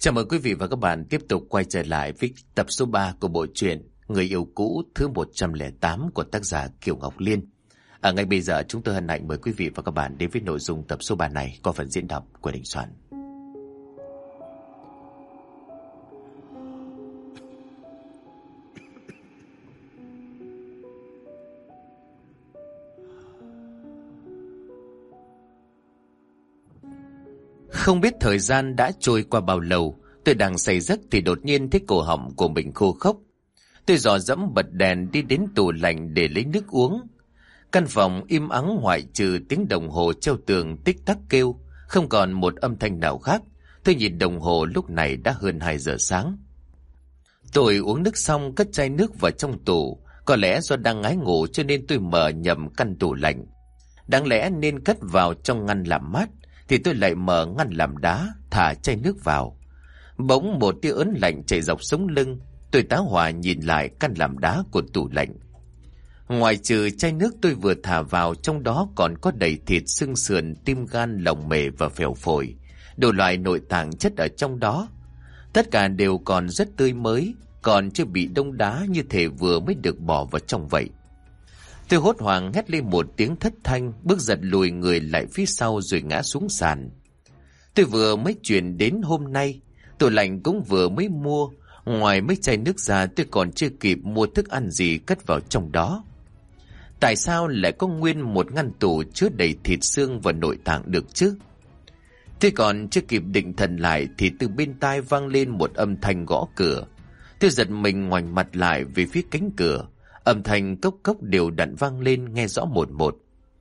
Chào mừng quý vị và các bạn tiếp tục quay trở lại với tập số 3 của bộ truyện Người yêu cũ thứ 108 của tác giả Kiều Ngọc Liên. Ngay bây giờ chúng tôi hân hạnh mời quý vị và các bạn đến với nội dung tập số 3 này qua phần diễn đọc của Đình Soạn. Không biết thời gian đã trôi qua bao lâu, tôi đang say giấc thì đột nhiên thấy cổ họng của mình khô khốc. Tôi dò dẫm bật đèn đi đến tủ lạnh để lấy nước uống. Căn phòng im ắng ngoại trừ tiếng đồng hồ treo tường tích tắc kêu, không còn một âm thanh nào khác. Tôi nhìn đồng hồ lúc này đã hơn 2 giờ sáng. Tôi uống nước xong cất chai nước vào trong tủ. Có lẽ do đang ngái ngủ cho nên tôi mở nhầm căn tủ lạnh. Đáng lẽ nên cất vào trong ngăn làm mát, thì tôi lại mở ngăn làm đá, thả chai nước vào. Bỗng một tia ớn lạnh chảy dọc sống lưng. Tôi tá hỏa nhìn lại căn làm đá của tủ lạnh. Ngoài trừ chai nước tôi vừa thả vào, trong đó còn có đầy thịt, xương sườn, tim gan, lòng mề và phèo phổi, đủ loại nội tạng chất ở trong đó. Tất cả đều còn rất tươi mới, còn chưa bị đông đá, như thể vừa mới được bỏ vào trong vậy. Tôi hốt hoảng hét lên một tiếng thất thanh, bước giật lùi người lại phía sau rồi ngã xuống sàn. Tôi vừa mới chuyển đến hôm nay, tủ lạnh cũng vừa mới mua. Ngoài mấy chai nước ra, tôi còn chưa kịp mua thức ăn gì cất vào trong đó. Tại sao lại có nguyên một ngăn tủ chứa đầy thịt, xương và nội tạng được chứ? Tôi còn chưa kịp định thần lại thì từ bên tai vang lên một âm thanh gõ cửa. Tôi giật mình ngoảnh mặt lại về phía cánh cửa. Âm thanh cốc cốc đều đặn vang lên, nghe rõ một một.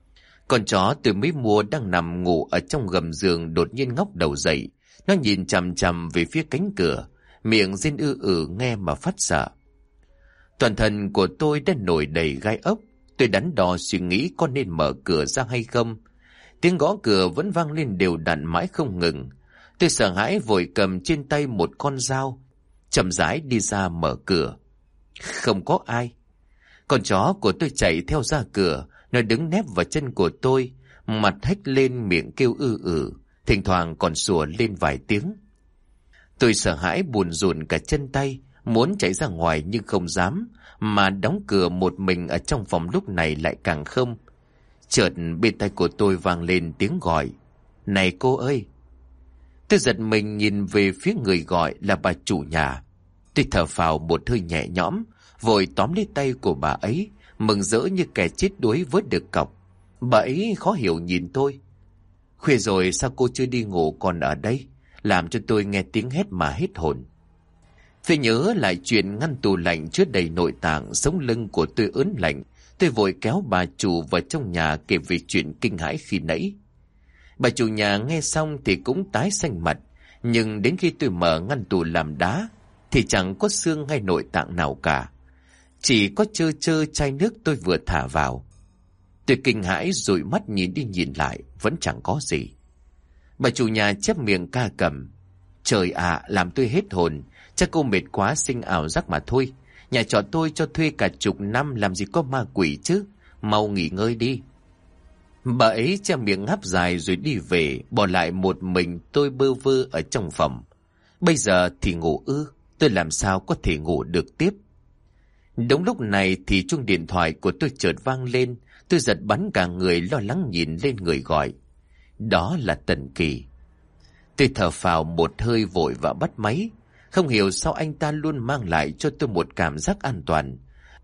Con chó tôi mới mua đang nằm ngủ ở trong gầm giường đột nhiên ngóc đầu dậy. Nó nhìn chằm chằm về phía cánh cửa, miệng rên nghe mà phát sợ. Toàn thân của tôi đã nổi đầy gai ốc. Tôi đắn đo suy nghĩ có nên mở cửa ra hay không. Tiếng gõ cửa vẫn vang lên đều đặn mãi không ngừng. Tôi sợ hãi vội cầm trên tay một con dao, chậm rãi đi ra mở cửa. Không có ai. Con chó của tôi chạy theo ra cửa, nó đứng nép vào chân của tôi, mặt hếch lên, miệng kêu thỉnh thoảng còn sủa lên vài tiếng. Tôi sợ hãi buồn rùn cả chân tay, muốn chạy ra ngoài nhưng không dám, mà đóng cửa một mình ở trong phòng lúc này lại càng không. Chợt bên tai của tôi vang lên tiếng gọi, "Này cô ơi!" Tôi giật mình nhìn về phía người gọi là bà chủ nhà. Tôi thở phào một hơi nhẹ nhõm, vội tóm lấy tay của bà ấy, mừng rỡ như kẻ chết đuối vớt được cọc. Bà ấy khó hiểu nhìn tôi. "Khuya rồi sao cô chưa đi ngủ còn ở đây?" Làm cho tôi nghe tiếng hét mà hết hồn. Tôi nhớ lại chuyện ngăn tủ lạnh chứa đầy nội tạng, sống lưng của tôi ớn lạnh. Tôi vội kéo bà chủ vào trong nhà kể về chuyện kinh hãi khi nãy. Bà chủ nhà nghe xong thì cũng tái xanh mặt, nhưng đến khi tôi mở ngăn tủ làm đá thì chẳng có xương hay nội tạng nào cả. Chỉ có trơ chai nước tôi vừa thả vào. Tôi kinh hãi dụi mắt nhìn đi nhìn lại, vẫn chẳng có gì. Bà chủ nhà chép miệng ca cẩm, "Trời ạ, làm tôi hết hồn. Chắc cô mệt quá sinh ảo giác mà thôi. Nhà trọ tôi cho thuê cả chục năm, làm gì có ma quỷ chứ. Mau nghỉ ngơi đi." Bà ấy che miệng ngáp dài rồi đi về, bỏ lại một mình tôi bơ vơ ở trong phòng. Bây giờ thì ngủ ư? Tôi làm sao có thể ngủ được tiếp? Đúng lúc này thì chuông điện thoại của tôi chợt vang lên. Tôi giật bắn cả người, lo lắng nhìn lên người gọi. Đó là Tần Kỳ. Tôi thở phào một hơi vội và bắt máy. Không hiểu sao anh ta luôn mang lại cho tôi một cảm giác an toàn.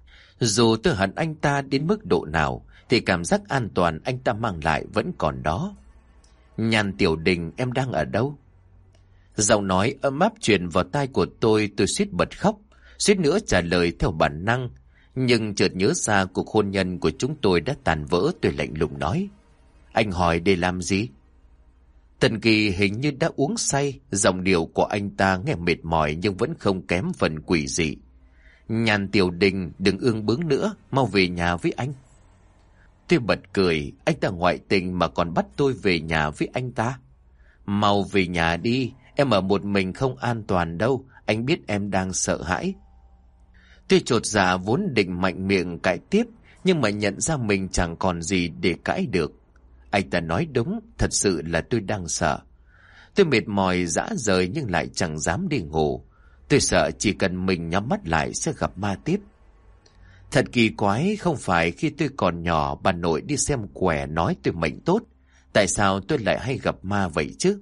Dù tôi hận anh ta đến mức độ nào thì cảm giác an toàn anh ta mang lại vẫn còn đó. "Nhàn Tiểu Đình, em đang ở đâu?" Giọng nói ấm áp truyền vào tai của tôi suýt bật khóc, suýt nữa trả lời theo bản năng. Nhưng chợt nhớ ra cuộc hôn nhân của chúng tôi đã tàn vỡ, tôi lạnh lùng nói, "Anh hỏi để làm gì?" Tần Kỳ hình như đã uống say, giọng điệu của anh ta nghe mệt mỏi nhưng vẫn không kém phần quỷ dị. "Nhàn Tiểu Đình, đừng ương bướng nữa, mau về nhà với anh." Tôi bật cười, anh ta ngoại tình mà còn bắt tôi về nhà với anh ta. "Mau về nhà đi, em ở một mình không an toàn đâu, anh biết em đang sợ hãi." Tôi chột dạ vốn định mạnh miệng cãi tiếp, nhưng mà nhận ra mình chẳng còn gì để cãi được. Anh ta nói đúng, thật sự là tôi đang sợ. Tôi mệt mỏi rã rời nhưng lại chẳng dám đi ngủ. Tôi sợ chỉ cần mình nhắm mắt lại sẽ gặp ma tiếp. Thật kỳ quái, không phải khi tôi còn nhỏ bà nội đi xem quẻ nói tôi mệnh tốt. Tại sao tôi lại hay gặp ma vậy chứ?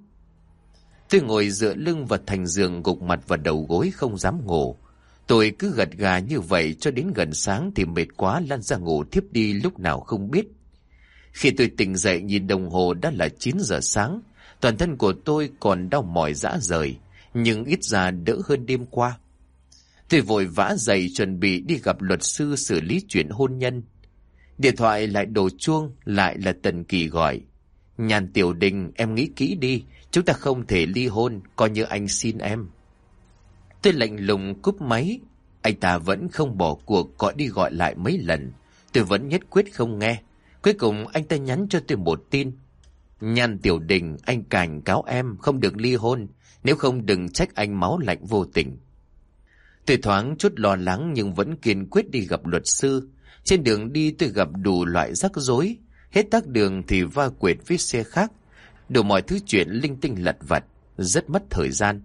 Tôi ngồi dựa lưng vào thành giường, gục mặt vào đầu gối không dám ngủ. Tôi cứ gật gà như vậy cho đến gần sáng thì mệt quá lăn ra ngủ thiếp đi lúc nào không biết. Khi tôi tỉnh dậy nhìn đồng hồ đã là 9 giờ sáng. Toàn thân của tôi còn đau mỏi rã rời, nhưng ít ra đỡ hơn đêm qua. Tôi vội vã dậy chuẩn bị đi gặp luật sư xử lý chuyện hôn nhân. Điện thoại lại đổ chuông, lại là Tần Kỳ gọi. Nhàn Tiểu Đình, em nghĩ kỹ đi, chúng ta không thể ly hôn, coi như anh xin em. Tôi lạnh lùng cúp máy. Anh ta vẫn không bỏ cuộc, gọi đi gọi lại mấy lần. Tôi vẫn nhất quyết không nghe. Cuối cùng anh ta nhắn cho tôi một tin. Nhàn Tiểu Đình, anh cảnh cáo em không được ly hôn, nếu không đừng trách anh máu lạnh vô tình. Tôi thoáng chút lo lắng nhưng vẫn kiên quyết đi gặp luật sư. Trên đường đi tôi gặp đủ loại rắc rối. Hết tắc đường thì va quệt với xe khác. Đủ mọi thứ chuyện linh tinh lặt vặt, rất mất thời gian.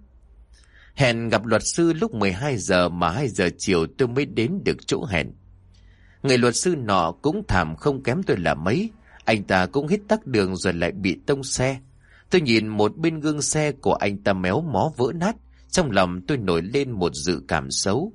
Hẹn gặp luật sư lúc 12 giờ mà 2 giờ chiều tôi mới đến được chỗ hẹn. Người luật sư nọ cũng thảm không kém tôi là mấy. Anh ta cũng hết tắc đường rồi lại bị tông xe. Tôi nhìn một bên gương xe của anh ta méo mó vỡ nát. Trong lòng tôi nổi lên một dự cảm xấu.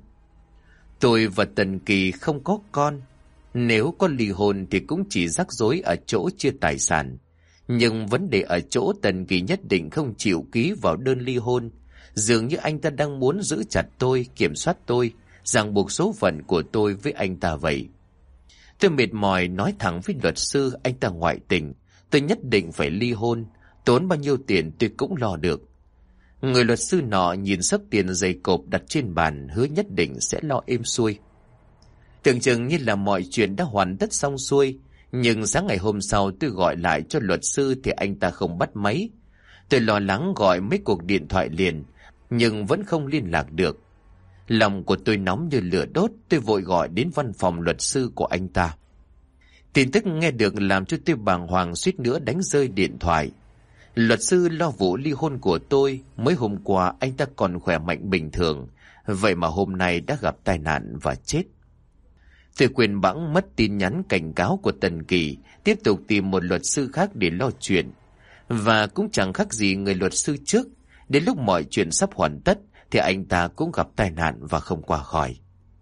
Tôi và Tần Kỳ không có con. Nếu có ly hôn thì cũng chỉ rắc rối ở chỗ chia tài sản. Nhưng vấn đề ở chỗ Tần Kỳ nhất định không chịu ký vào đơn ly hôn. Dường như anh ta đang muốn giữ chặt tôi, kiểm soát tôi, ràng buộc số phận của tôi với anh ta vậy. Tôi mệt mỏi nói thẳng với luật sư anh ta ngoại tình. Tôi nhất định phải ly hôn. Tốn bao nhiêu tiền tôi cũng lo được. Người luật sư nọ nhìn xấp tiền dày cộp đặt trên bàn, hứa nhất định sẽ lo êm xuôi. Tưởng chừng như là mọi chuyện đã hoàn tất xong xuôi, nhưng sáng ngày hôm sau tôi gọi lại cho luật sư thì anh ta không bắt máy. Tôi lo lắng gọi mấy cuộc điện thoại liền, nhưng vẫn không liên lạc được. Lòng của tôi nóng như lửa đốt, tôi vội gọi đến văn phòng luật sư của anh ta. Tin tức nghe được làm cho tôi bàng hoàng suýt nữa đánh rơi điện thoại. Luật sư lo vụ ly hôn của tôi, mới hôm qua anh ta còn khỏe mạnh bình thường, vậy mà hôm nay đã gặp tai nạn và chết. Tôi quên bẵng mất tin nhắn cảnh cáo của Tần Kỳ, tiếp tục tìm một luật sư khác để lo chuyện. Và cũng chẳng khác gì người luật sư trước, đến lúc mọi chuyện sắp hoàn tất thì anh ta cũng gặp tai nạn và không qua khỏi.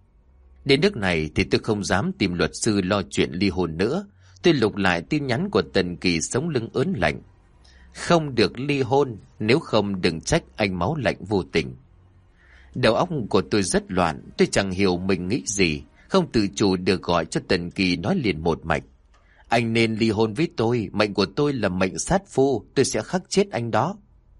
Đến nước này thì tôi không dám tìm luật sư lo chuyện ly hôn nữa. Tôi lục lại tin nhắn của Tần Kỳ sống lưng ớn lạnh. Không được ly hôn, nếu không đừng trách anh máu lạnh vô tình. Đầu óc của tôi rất loạn, tôi chẳng hiểu mình nghĩ gì, không tự chủ được gọi cho Tần Kỳ nói liền một mạch. Anh nên ly hôn với tôi, mệnh của tôi là mệnh sát phu, tôi sẽ khắc chết anh đó.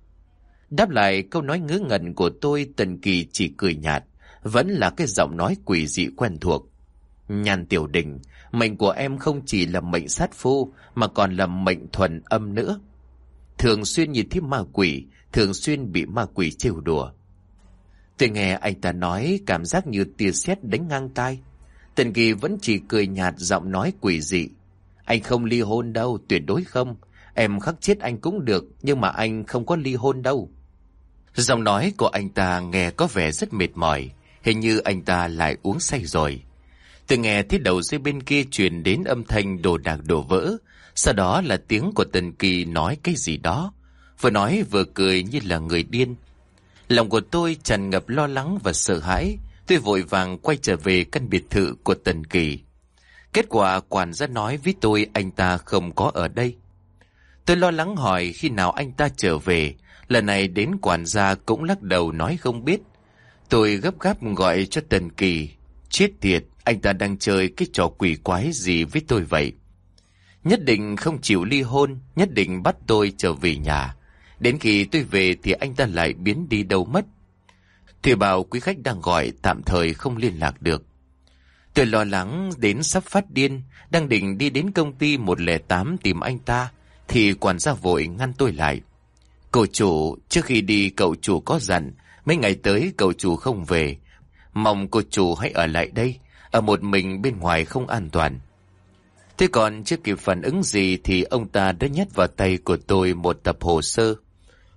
Đáp lại câu nói ngớ ngẩn của tôi, Tần Kỳ chỉ cười nhạt, vẫn là cái giọng nói quỷ dị quen thuộc. Nhàn Tiểu Đình, mệnh của em không chỉ là mệnh sát phu mà còn là mệnh thuần âm nữa. Thường xuyên nhìn thấy ma quỷ, thường xuyên bị ma quỷ trêu đùa. Tôi nghe anh ta nói cảm giác như tia sét đánh ngang tai. Tần Kỳ vẫn chỉ cười nhạt, giọng nói quỷ dị. Anh không ly hôn đâu, tuyệt đối không. Em khắc chết anh cũng được, nhưng mà anh không có ly hôn đâu. Giọng nói của anh ta nghe có vẻ rất mệt mỏi, hình như anh ta lại uống say rồi. Tôi nghe thấy đầu dây bên kia truyền đến âm thanh đồ đạc đổ vỡ, sau đó là tiếng của Tần Kỳ nói cái gì đó, vừa nói vừa cười như là người điên. Lòng của tôi tràn ngập lo lắng và sợ hãi, tôi vội vàng quay trở về căn biệt thự của Tần Kỳ. Kết quả quản gia nói với tôi anh ta không có ở đây. Tôi lo lắng hỏi khi nào anh ta trở về, lần này đến quản gia cũng lắc đầu nói không biết. Tôi gấp gáp gọi cho Tần Kỳ. Chết tiệt, anh ta đang chơi cái trò quỷ quái gì với tôi vậy? Nhất định không chịu ly hôn, nhất định bắt tôi trở về nhà. Đến khi tôi về thì anh ta lại biến đi đâu mất. Tôi bảo quý khách đang gọi, tạm thời không liên lạc được. Tôi lo lắng đến sắp phát điên, đang định đi đến công ty 108 tìm anh ta, thì quản gia vội ngăn tôi lại. Cậu chủ, trước khi đi cậu chủ có dặn, mấy ngày tới cậu chủ không về. Mong cô chủ hãy ở lại đây, ở một mình bên ngoài không an toàn. Thế còn chưa kịp phản ứng gì thì ông ta đã nhét vào tay của tôi một tập hồ sơ.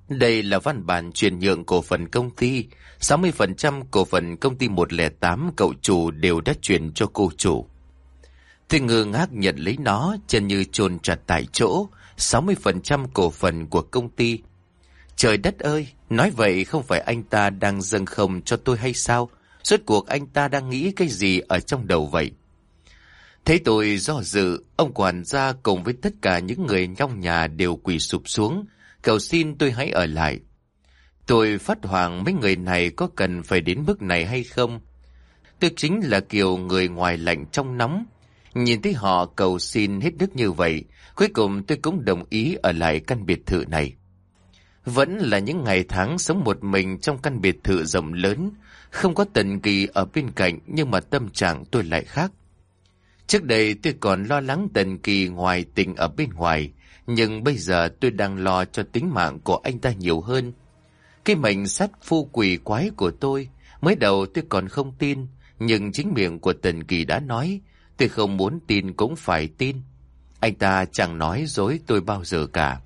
Đây là văn bản chuyển nhượng cổ phần công ty. 60% cổ phần công ty 108 cậu chủ đều đã chuyển cho cô chủ. Tôi ngơ ngác nhận lấy nó, chân như chôn chặt tại chỗ. 60% cổ phần của công ty. Trời đất ơi, nói vậy không phải anh ta đang dâng không cho tôi hay sao? Rốt cuộc anh ta đang nghĩ cái gì ở trong đầu vậy? Thấy tôi do dự, ông quản gia cùng với tất cả những người trong nhà đều quỳ sụp xuống, cầu xin tôi hãy ở lại. Tôi phát hoảng mấy người này có cần phải đến mức này hay không? Tôi chính là kiểu người ngoài lạnh trong nóng. Nhìn thấy họ cầu xin hết đức như vậy, cuối cùng tôi cũng đồng ý ở lại căn biệt thự này. Vẫn là những ngày tháng sống một mình trong căn biệt thự rộng lớn, không có Tần Kỳ ở bên cạnh, nhưng mà tâm trạng tôi lại khác. Trước đây tôi còn lo lắng Tần Kỳ ngoài tình ở bên ngoài, nhưng bây giờ tôi đang lo cho tính mạng của anh ta nhiều hơn. Cái mệnh sát phu quỷ quái của tôi, mới đầu tôi còn không tin, nhưng chính miệng của Tần Kỳ đã nói, tôi không muốn tin cũng phải tin. Anh ta chẳng nói dối tôi bao giờ cả.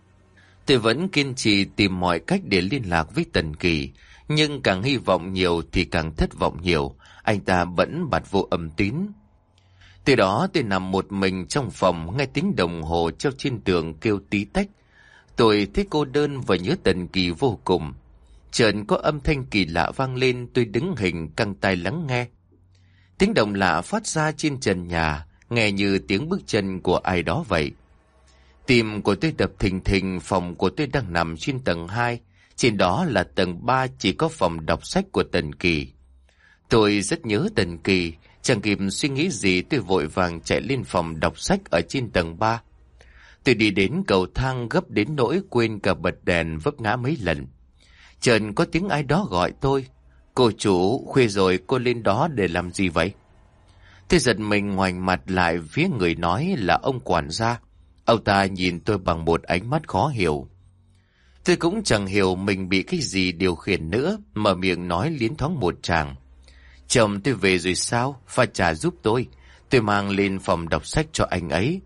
Tôi vẫn kiên trì tìm mọi cách để liên lạc với Tần Kỳ, nhưng càng hy vọng nhiều thì càng thất vọng nhiều, anh ta vẫn bặt vô âm tín. Từ đó tôi nằm một mình trong phòng, nghe tiếng đồng hồ treo trên tường kêu tí tách. Tôi thấy cô đơn và nhớ Tần Kỳ vô cùng. Chợt có âm thanh kỳ lạ vang lên, tôi đứng hình căng tai lắng nghe. Tiếng động lạ phát ra trên trần nhà, nghe như tiếng bước chân của ai đó vậy. Tim của tôi đập thình thình. Phòng của tôi đang nằm trên tầng 2, trên đó là tầng 3 chỉ có phòng đọc sách của Tần Kỳ. Tôi rất nhớ Tần Kỳ, chẳng kịp suy nghĩ gì tôi vội vàng chạy lên phòng đọc sách ở trên tầng 3. Tôi đi đến cầu thang gấp đến nỗi quên cả bật đèn, vấp ngã mấy lần. Chợt có tiếng ai đó gọi tôi. Cô chủ, khuya rồi cô lên đó để làm gì vậy? Tôi giật mình ngoảnh mặt lại phía người nói là ông quản gia. Ông ta nhìn tôi bằng một ánh mắt khó hiểu. Tôi cũng chẳng hiểu mình bị cái gì điều khiển nữa, mở miệng nói liến thoáng một tràng. Chồng tôi về rồi sao? Pha trà giúp tôi mang lên phòng đọc sách cho anh ấy.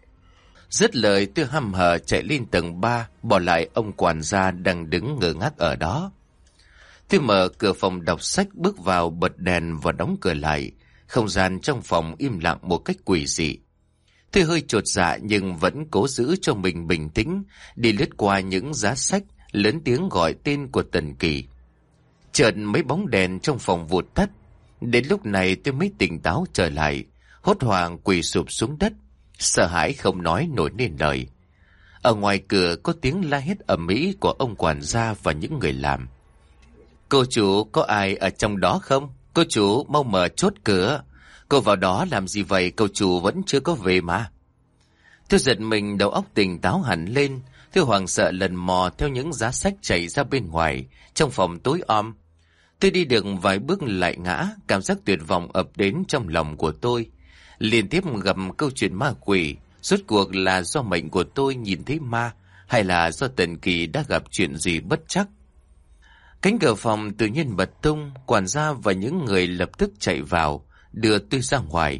Dứt lời tôi hăm hở chạy lên tầng 3, bỏ lại ông quản gia đang đứng ngơ ngác ở đó. Tôi mở cửa phòng đọc sách, bước vào, bật đèn và đóng cửa lại. Không gian trong phòng im lặng một cách quỷ dị. Tôi hơi chột dạ nhưng vẫn cố giữ cho mình bình tĩnh, đi lướt qua những giá sách, lớn tiếng gọi tên của Tần Kỳ. Chợt mấy bóng đèn trong phòng vụt tắt. Đến lúc này tôi mới tỉnh táo trở lại, hốt hoảng quỳ sụp xuống đất, sợ hãi không nói nổi nên lời. Ở ngoài cửa có tiếng la hét ầm ĩ của ông quản gia và những người làm. Cô chủ, có ai ở trong đó không? Cô chủ, mau mở chốt cửa. Cô vào đó làm gì vậy? Cô chủ vẫn chưa có về mà. Tôi giật mình, đầu óc tỉnh táo hẳn lên. Tôi hoảng sợ lần mò theo những giá sách chạy ra bên ngoài, trong phòng tối om. Tôi đi được vài bước lại ngã, cảm giác tuyệt vọng ập đến trong lòng của tôi. Liên tiếp gặp câu chuyện ma quỷ, rốt cuộc là do mệnh của tôi nhìn thấy ma, hay là do Tần Kỳ đã gặp chuyện gì bất trắc. Cánh cửa phòng tự nhiên bật tung, quản gia và những người lập tức chạy vào, đưa tôi ra ngoài.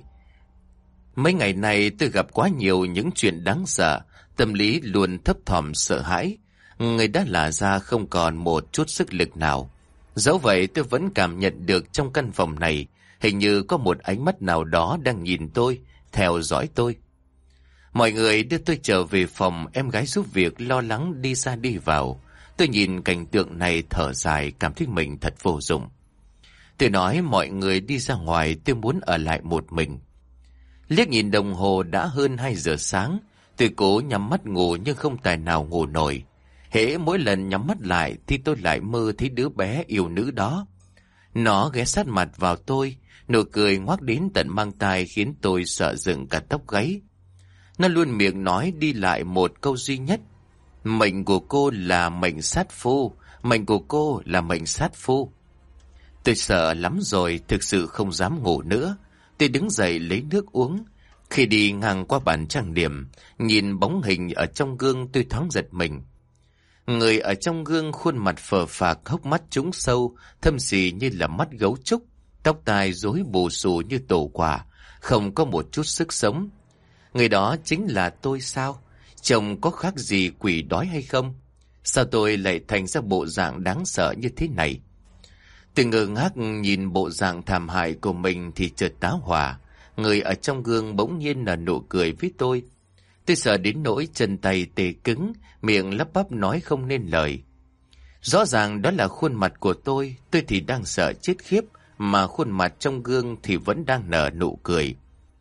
Mấy ngày này tôi gặp quá nhiều những chuyện đáng sợ, tâm lý luôn thấp thỏm sợ hãi. Người đã lả ra không còn một chút sức lực nào. Dẫu vậy tôi vẫn cảm nhận được trong căn phòng này, hình như có một ánh mắt nào đó đang nhìn tôi, theo dõi tôi. Mọi người đưa tôi trở về phòng, em gái giúp việc lo lắng đi ra đi vào. Tôi nhìn cảnh tượng này thở dài, cảm thấy mình thật vô dụng. Tôi nói mọi người đi ra ngoài, tôi muốn ở lại một mình. Liếc nhìn đồng hồ đã hơn 2 giờ sáng, tôi cố nhắm mắt ngủ nhưng không tài nào ngủ nổi. Hễ mỗi lần nhắm mắt lại thì tôi lại mơ thấy đứa bé yêu nữ đó. Nó ghé sát mặt vào tôi, nụ cười ngoác đến tận mang tai khiến tôi sợ dựng cả tóc gáy. Nó luôn miệng nói đi lại một câu duy nhất. Mệnh của cô là mệnh sát phu, mệnh của cô là mệnh sát phu. Tôi sợ lắm rồi, thực sự không dám ngủ nữa. Tôi đứng dậy lấy nước uống. Khi đi ngang qua bàn trang điểm, nhìn bóng hình ở trong gương tôi thoáng giật mình. Người ở trong gương khuôn mặt phờ phạc, hốc mắt trũng sâu, thâm sì như là mắt gấu trúc, tóc tai rối bù xù như tổ quả, không có một chút sức sống. Người đó chính là tôi sao? Chồng có khác gì quỷ đói hay không? Sao tôi lại thành ra bộ dạng đáng sợ như thế này? Tôi ngơ ngác nhìn bộ dạng thảm hại của mình thì chợt tá hỏa. Người ở trong gương bỗng nhiên là nụ cười với tôi. Tôi sợ đến nỗi chân tay tê cứng, miệng lắp bắp nói không nên lời. Rõ ràng đó là khuôn mặt của tôi thì đang sợ chết khiếp, mà khuôn mặt trong gương thì vẫn đang nở nụ cười.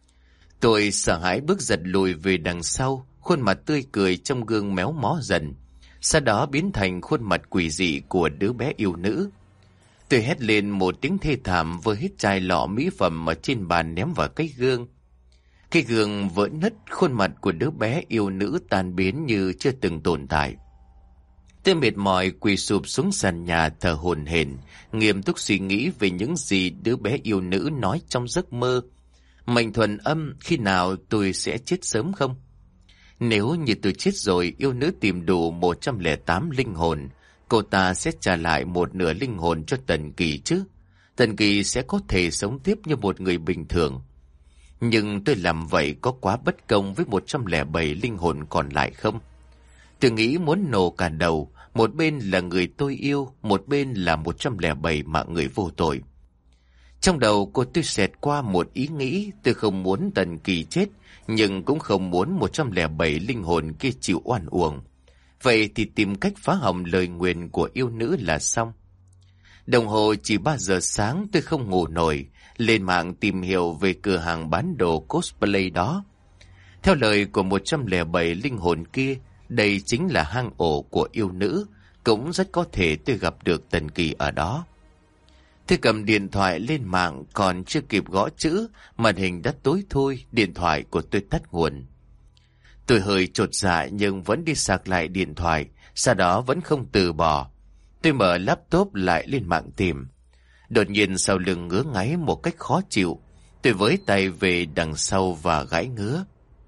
Tôi sợ hãi bước giật lùi về đằng sau, khuôn mặt tươi cười trong gương méo mó dần, sau đó biến thành khuôn mặt quỷ dị của đứa bé yêu nữ. Tôi hét lên một tiếng thê thảm, vừa hít chai lọ mỹ phẩm ở trên bàn ném vào cái gương. Cái gương vỡ nứt, khuôn mặt của đứa bé yêu nữ tan biến như chưa từng tồn tại. Tôi mệt mỏi quỳ sụp xuống sàn nhà thở hổn hển, nghiêm túc suy nghĩ về những gì đứa bé yêu nữ nói trong giấc mơ. Mệnh thuần âm, khi nào tôi sẽ chết sớm không? Nếu như tôi chết rồi, yêu nữ tìm đủ 108 linh hồn, cô ta sẽ trả lại một nửa linh hồn cho Tần Kỳ chứ. Tần Kỳ sẽ có thể sống tiếp như một người bình thường. Nhưng tôi làm vậy có quá bất công với 107 linh hồn còn lại không? Tôi nghĩ muốn nổ cả đầu, một bên là người tôi yêu, một bên là 107 mạng người vô tội. Trong đầu cô tôi xẹt qua một ý nghĩ, tôi không muốn Tần Kỳ chết, nhưng cũng không muốn 107 linh hồn kia chịu oan uổng. Vậy thì tìm cách phá hỏng lời nguyền của yêu nữ là xong. Đồng hồ chỉ 3 giờ sáng, tôi không ngủ nổi, lên mạng tìm hiểu về cửa hàng bán đồ cosplay đó. Theo lời của 107 linh hồn kia, đây chính là hang ổ của yêu nữ, cũng rất có thể tôi gặp được Tần Kỳ ở đó. Tôi cầm điện thoại lên mạng, còn chưa kịp gõ chữ, màn hình đã tối thui, điện thoại của tôi tắt nguồn. Tôi hơi chột dạ nhưng vẫn đi sạc lại điện thoại, sau đó vẫn không từ bỏ. Tôi mở laptop lại lên mạng tìm. Đột nhiên sau lưng ngứa ngáy một cách khó chịu, tôi với tay về đằng sau và gãi ngứa.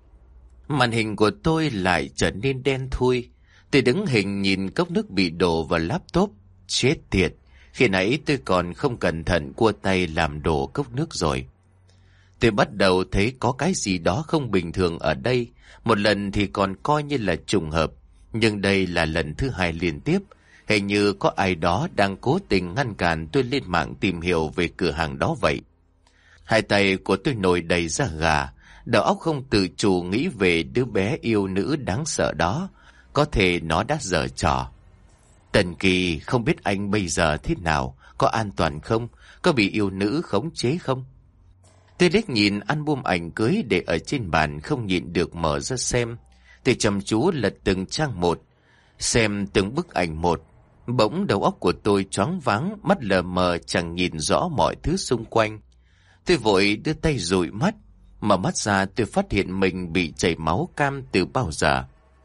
Màn hình của tôi lại trở nên đen thui. Tôi đứng hình nhìn cốc nước bị đổ vào laptop. Chết tiệt, khi nãy tôi còn không cẩn thận cua tay làm đổ cốc nước rồi. Tôi bắt đầu thấy có cái gì đó không bình thường ở đây. Một lần thì còn coi như là trùng hợp, nhưng đây là lần thứ 2 liên tiếp. Hình như có ai đó đang cố tình ngăn cản tôi lên mạng tìm hiểu về cửa hàng đó vậy. Hai tay của tôi nổi đầy da gà, đầu óc không tự chủ nghĩ về đứa bé yêu nữ đáng sợ đó. Có thể nó đã giở trò. Tần Kỳ, không biết anh bây giờ thế nào, có an toàn không, có bị yêu nữ khống chế không? Tôi liếc nhìn album ảnh cưới để ở trên bàn, không nhịn được mở ra xem. Tôi chăm chú lật từng trang một, xem từng bức ảnh một. Bỗng đầu óc của tôi choáng váng, mắt lờ mờ chẳng nhìn rõ mọi thứ xung quanh. Tôi vội đưa tay dụi mắt, mở mắt ra tôi phát hiện mình bị chảy máu cam từ bao giờ.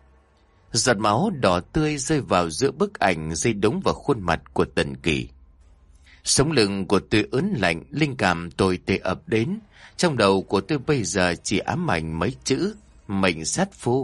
Giọt máu đỏ tươi rơi vào giữa bức ảnh, rơi đúng vào khuôn mặt của Tần Kỳ. Sống lưng của tôi ớn lạnh, linh cảm tồi tệ ập đến. Trong đầu của tôi bây giờ chỉ ám ảnh mấy chữ: mệnh sát phu.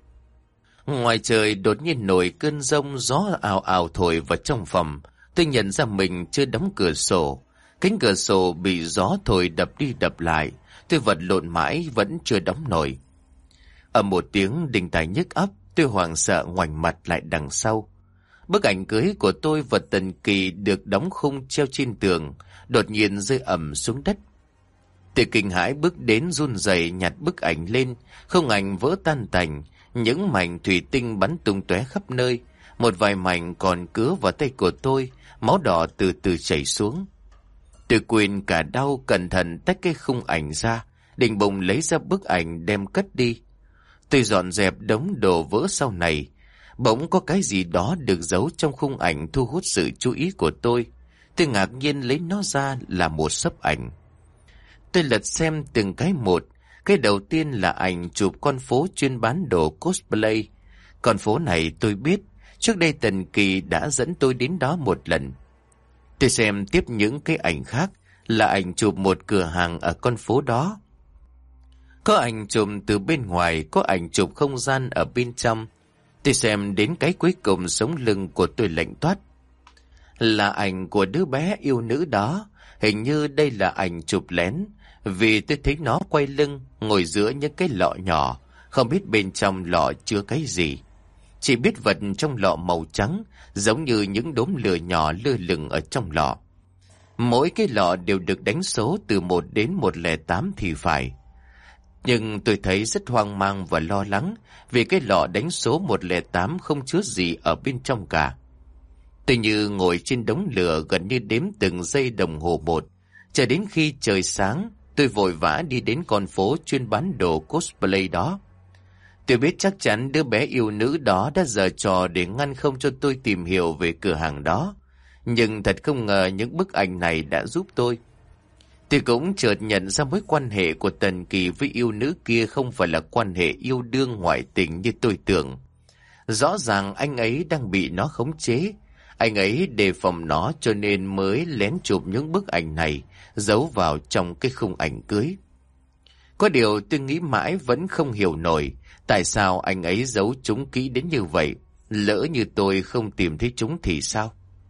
Ngoài trời đột nhiên nổi cơn giông, gió ào ào thổi vào trong phòng. Tôi nhận ra mình chưa đóng cửa sổ. Cánh cửa sổ bị gió thổi đập đi đập lại. Tôi vật lộn mãi vẫn chưa đóng nổi. Ở một tiếng đinh tai nhức óc, tôi hoảng sợ ngoảnh mặt lại đằng sau. Bức ảnh cưới của tôi và Tần Kỳ được đóng khung treo trên tường, đột nhiên rơi ầm xuống đất. Tôi kinh hãi bước đến run rẩy nhặt bức ảnh lên, khung ảnh vỡ tan tành, những mảnh thủy tinh bắn tung tóe khắp nơi, một vài mảnh còn cứa vào tay của tôi, máu đỏ từ từ chảy xuống. Tôi quên cả đau, cẩn thận tách cái khung ảnh ra, định bụng lấy ra bức ảnh đem cất đi. Tôi dọn dẹp đống đồ vỡ sau này. Bỗng có cái gì đó được giấu trong khung ảnh thu hút sự chú ý của tôi. Tôi ngạc nhiên lấy nó ra là một xấp ảnh. Tôi lật xem từng cái một. Cái đầu tiên là ảnh chụp con phố chuyên bán đồ cosplay. Con phố này tôi biết, trước đây Tần Kỳ đã dẫn tôi đến đó một lần. Tôi xem tiếp những cái ảnh khác là ảnh chụp một cửa hàng ở con phố đó. Có ảnh chụp từ bên ngoài, có ảnh chụp không gian ở bên trong. Tôi xem đến cái cuối cùng sống lưng của tôi lạnh toát. Là ảnh của đứa bé yêu nữ đó. Hình như đây là ảnh chụp lén, vì tôi thấy nó quay lưng, ngồi giữa những cái lọ nhỏ, không biết bên trong lọ chứa cái gì. chỉ biết vật trong lọ màu trắng, giống như những đốm lửa nhỏ lơ lửng ở trong lọ. Mỗi cái lọ đều được đánh số từ 1 đến 108 thì phải. Nhưng tôi thấy rất hoang mang và lo lắng vì cái lọ đánh số 108 không chứa gì ở bên trong cả. Tôi như ngồi trên đống lửa gần như đếm từng giây đồng hồ một. Cho đến khi trời sáng, tôi vội vã đi đến con phố chuyên bán đồ cosplay đó. Tôi biết chắc chắn đứa bé yêu nữ đó đã giở trò để ngăn không cho tôi tìm hiểu về cửa hàng đó. Nhưng thật không ngờ những bức ảnh này đã giúp tôi. Tôi cũng chợt nhận ra mối quan hệ của Tần Kỳ với yêu nữ kia không phải là quan hệ yêu đương ngoại tình như tôi tưởng. Rõ ràng anh ấy đang bị nó khống chế. Anh ấy đề phòng nó cho nên mới lén chụp những bức ảnh này, giấu vào trong cái khung ảnh cưới. Có điều tôi nghĩ mãi vẫn không hiểu nổi tại sao anh ấy giấu chúng kỹ đến như vậy. Lỡ như tôi không tìm thấy chúng thì sao?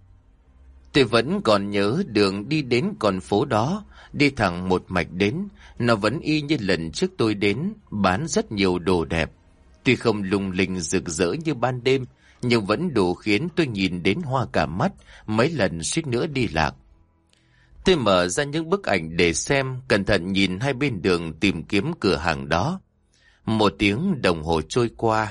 Tôi vẫn còn nhớ đường đi đến con phố đó, đi thẳng một mạch đến, nó vẫn y như lần trước tôi đến, bán rất nhiều đồ đẹp. Tuy không lung linh rực rỡ như ban đêm, nhưng vẫn đủ khiến tôi nhìn đến hoa cả mắt, mấy lần suýt nữa đi lạc. Tôi mở ra những bức ảnh để xem, cẩn thận nhìn hai bên đường tìm kiếm cửa hàng đó. 1 tiếng đồng hồ trôi qua.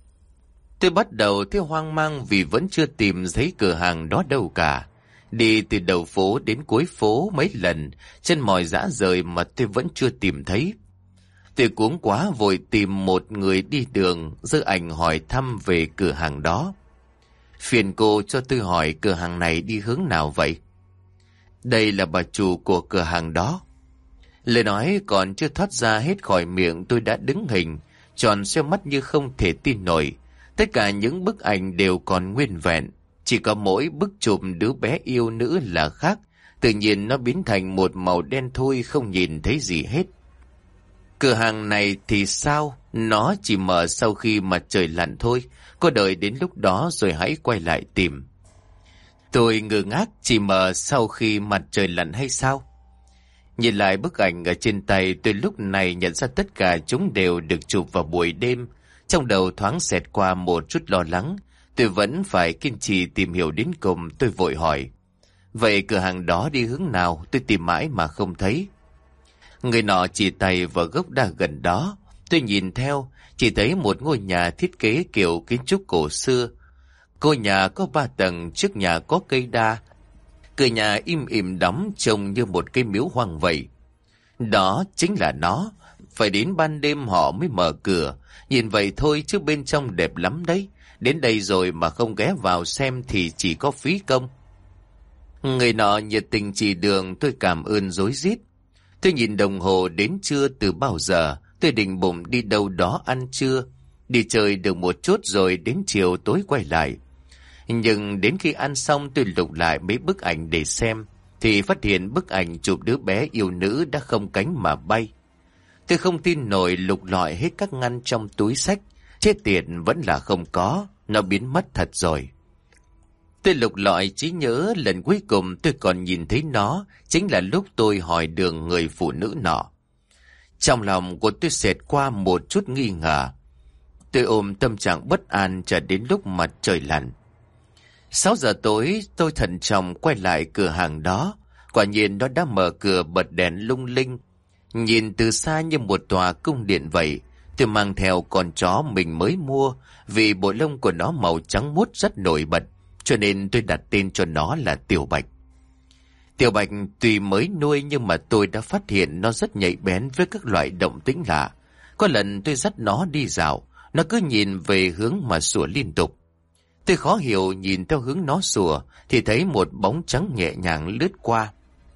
Tôi bắt đầu thấy hoang mang vì vẫn chưa tìm thấy cửa hàng đó đâu cả. Đi từ đầu phố đến cuối phố mấy lần, chân mỏi rã rời mà tôi vẫn chưa tìm thấy. Tôi cuống quá vội tìm một người đi đường, giơ ảnh hỏi thăm về cửa hàng đó. Phiền cô cho tôi hỏi cửa hàng này đi hướng nào vậy? Đây là bà chủ của cửa hàng đó. Lời nói còn chưa thoát ra hết khỏi miệng tôi đã đứng hình, tròn xoe mắt như không thể tin nổi. Tất cả những bức ảnh đều còn nguyên vẹn, chỉ có mỗi bức chụp đứa bé yêu nữ là khác. Tự nhiên nó biến thành một màu đen thui, không nhìn thấy gì hết. Cửa hàng này thì sao? Nó chỉ mở sau khi mặt trời lặn thôi. Có đợi đến lúc đó rồi hãy quay lại tìm. Tôi ngơ ngác, chỉ mở sau khi mặt trời lặn hay sao? Nhìn lại bức ảnh ở trên tay, tôi lúc này nhận ra tất cả chúng đều được chụp vào buổi đêm. Trong đầu thoáng xẹt qua một chút lo lắng. Tôi vẫn phải kiên trì tìm hiểu đến cùng. Tôi vội hỏi, vậy cửa hàng đó đi hướng nào? Tôi tìm mãi mà không thấy. Người nọ chỉ tay vào gốc đa gần đó. Tôi nhìn theo, chỉ thấy một ngôi nhà thiết kế kiểu kiến trúc cổ xưa. Ngôi nhà có 3 tầng, trước nhà có cây đa. Cửa nhà im ỉm đóng, trông như một cái miếu hoang vậy. Đó chính là nó. Phải đến ban đêm họ mới mở cửa. Nhìn vậy thôi chứ bên trong đẹp lắm đấy. Đến đây rồi mà không ghé vào xem thì chỉ có phí công. Người nọ nhiệt tình chỉ đường, tôi cảm ơn rối rít. Tôi nhìn đồng hồ đến trưa từ bao giờ. Tôi định bụng đi đâu đó ăn trưa. Đi chơi được một chút rồi đến chiều tối quay lại. Nhưng đến khi ăn xong tôi lục lại mấy bức ảnh để xem, thì phát hiện bức ảnh chụp đứa bé yêu nữ đã không cánh mà bay. Tôi không tin nổi, lục lọi hết các ngăn trong túi xách. Chết tiệt, vẫn là không có, nó biến mất thật rồi. Tôi lục lọi trí nhớ, lần cuối cùng tôi còn nhìn thấy nó chính là lúc tôi hỏi đường người phụ nữ nọ. Trong lòng của tôi xẹt qua một chút nghi ngờ. Tôi ôm tâm trạng bất an cho đến lúc mặt trời lặn. 6 giờ tối tôi thận trọng quay lại cửa hàng đó. Quả nhiên nó đã mở cửa bật đèn lung linh. Nhìn từ xa như một tòa cung điện vậy. Tôi mang theo con chó mình mới mua, vì bộ lông của nó màu trắng muốt rất nổi bật, cho nên tôi đặt tên cho nó là Tiểu Bạch. Tiểu Bạch tuy mới nuôi nhưng mà tôi đã phát hiện nó rất nhạy bén với các loại động tĩnh lạ. Có lần tôi dắt nó đi dạo, nó cứ nhìn về hướng mà sủa liên tục. Tôi khó hiểu nhìn theo hướng nó sủa thì thấy một bóng trắng nhẹ nhàng lướt qua.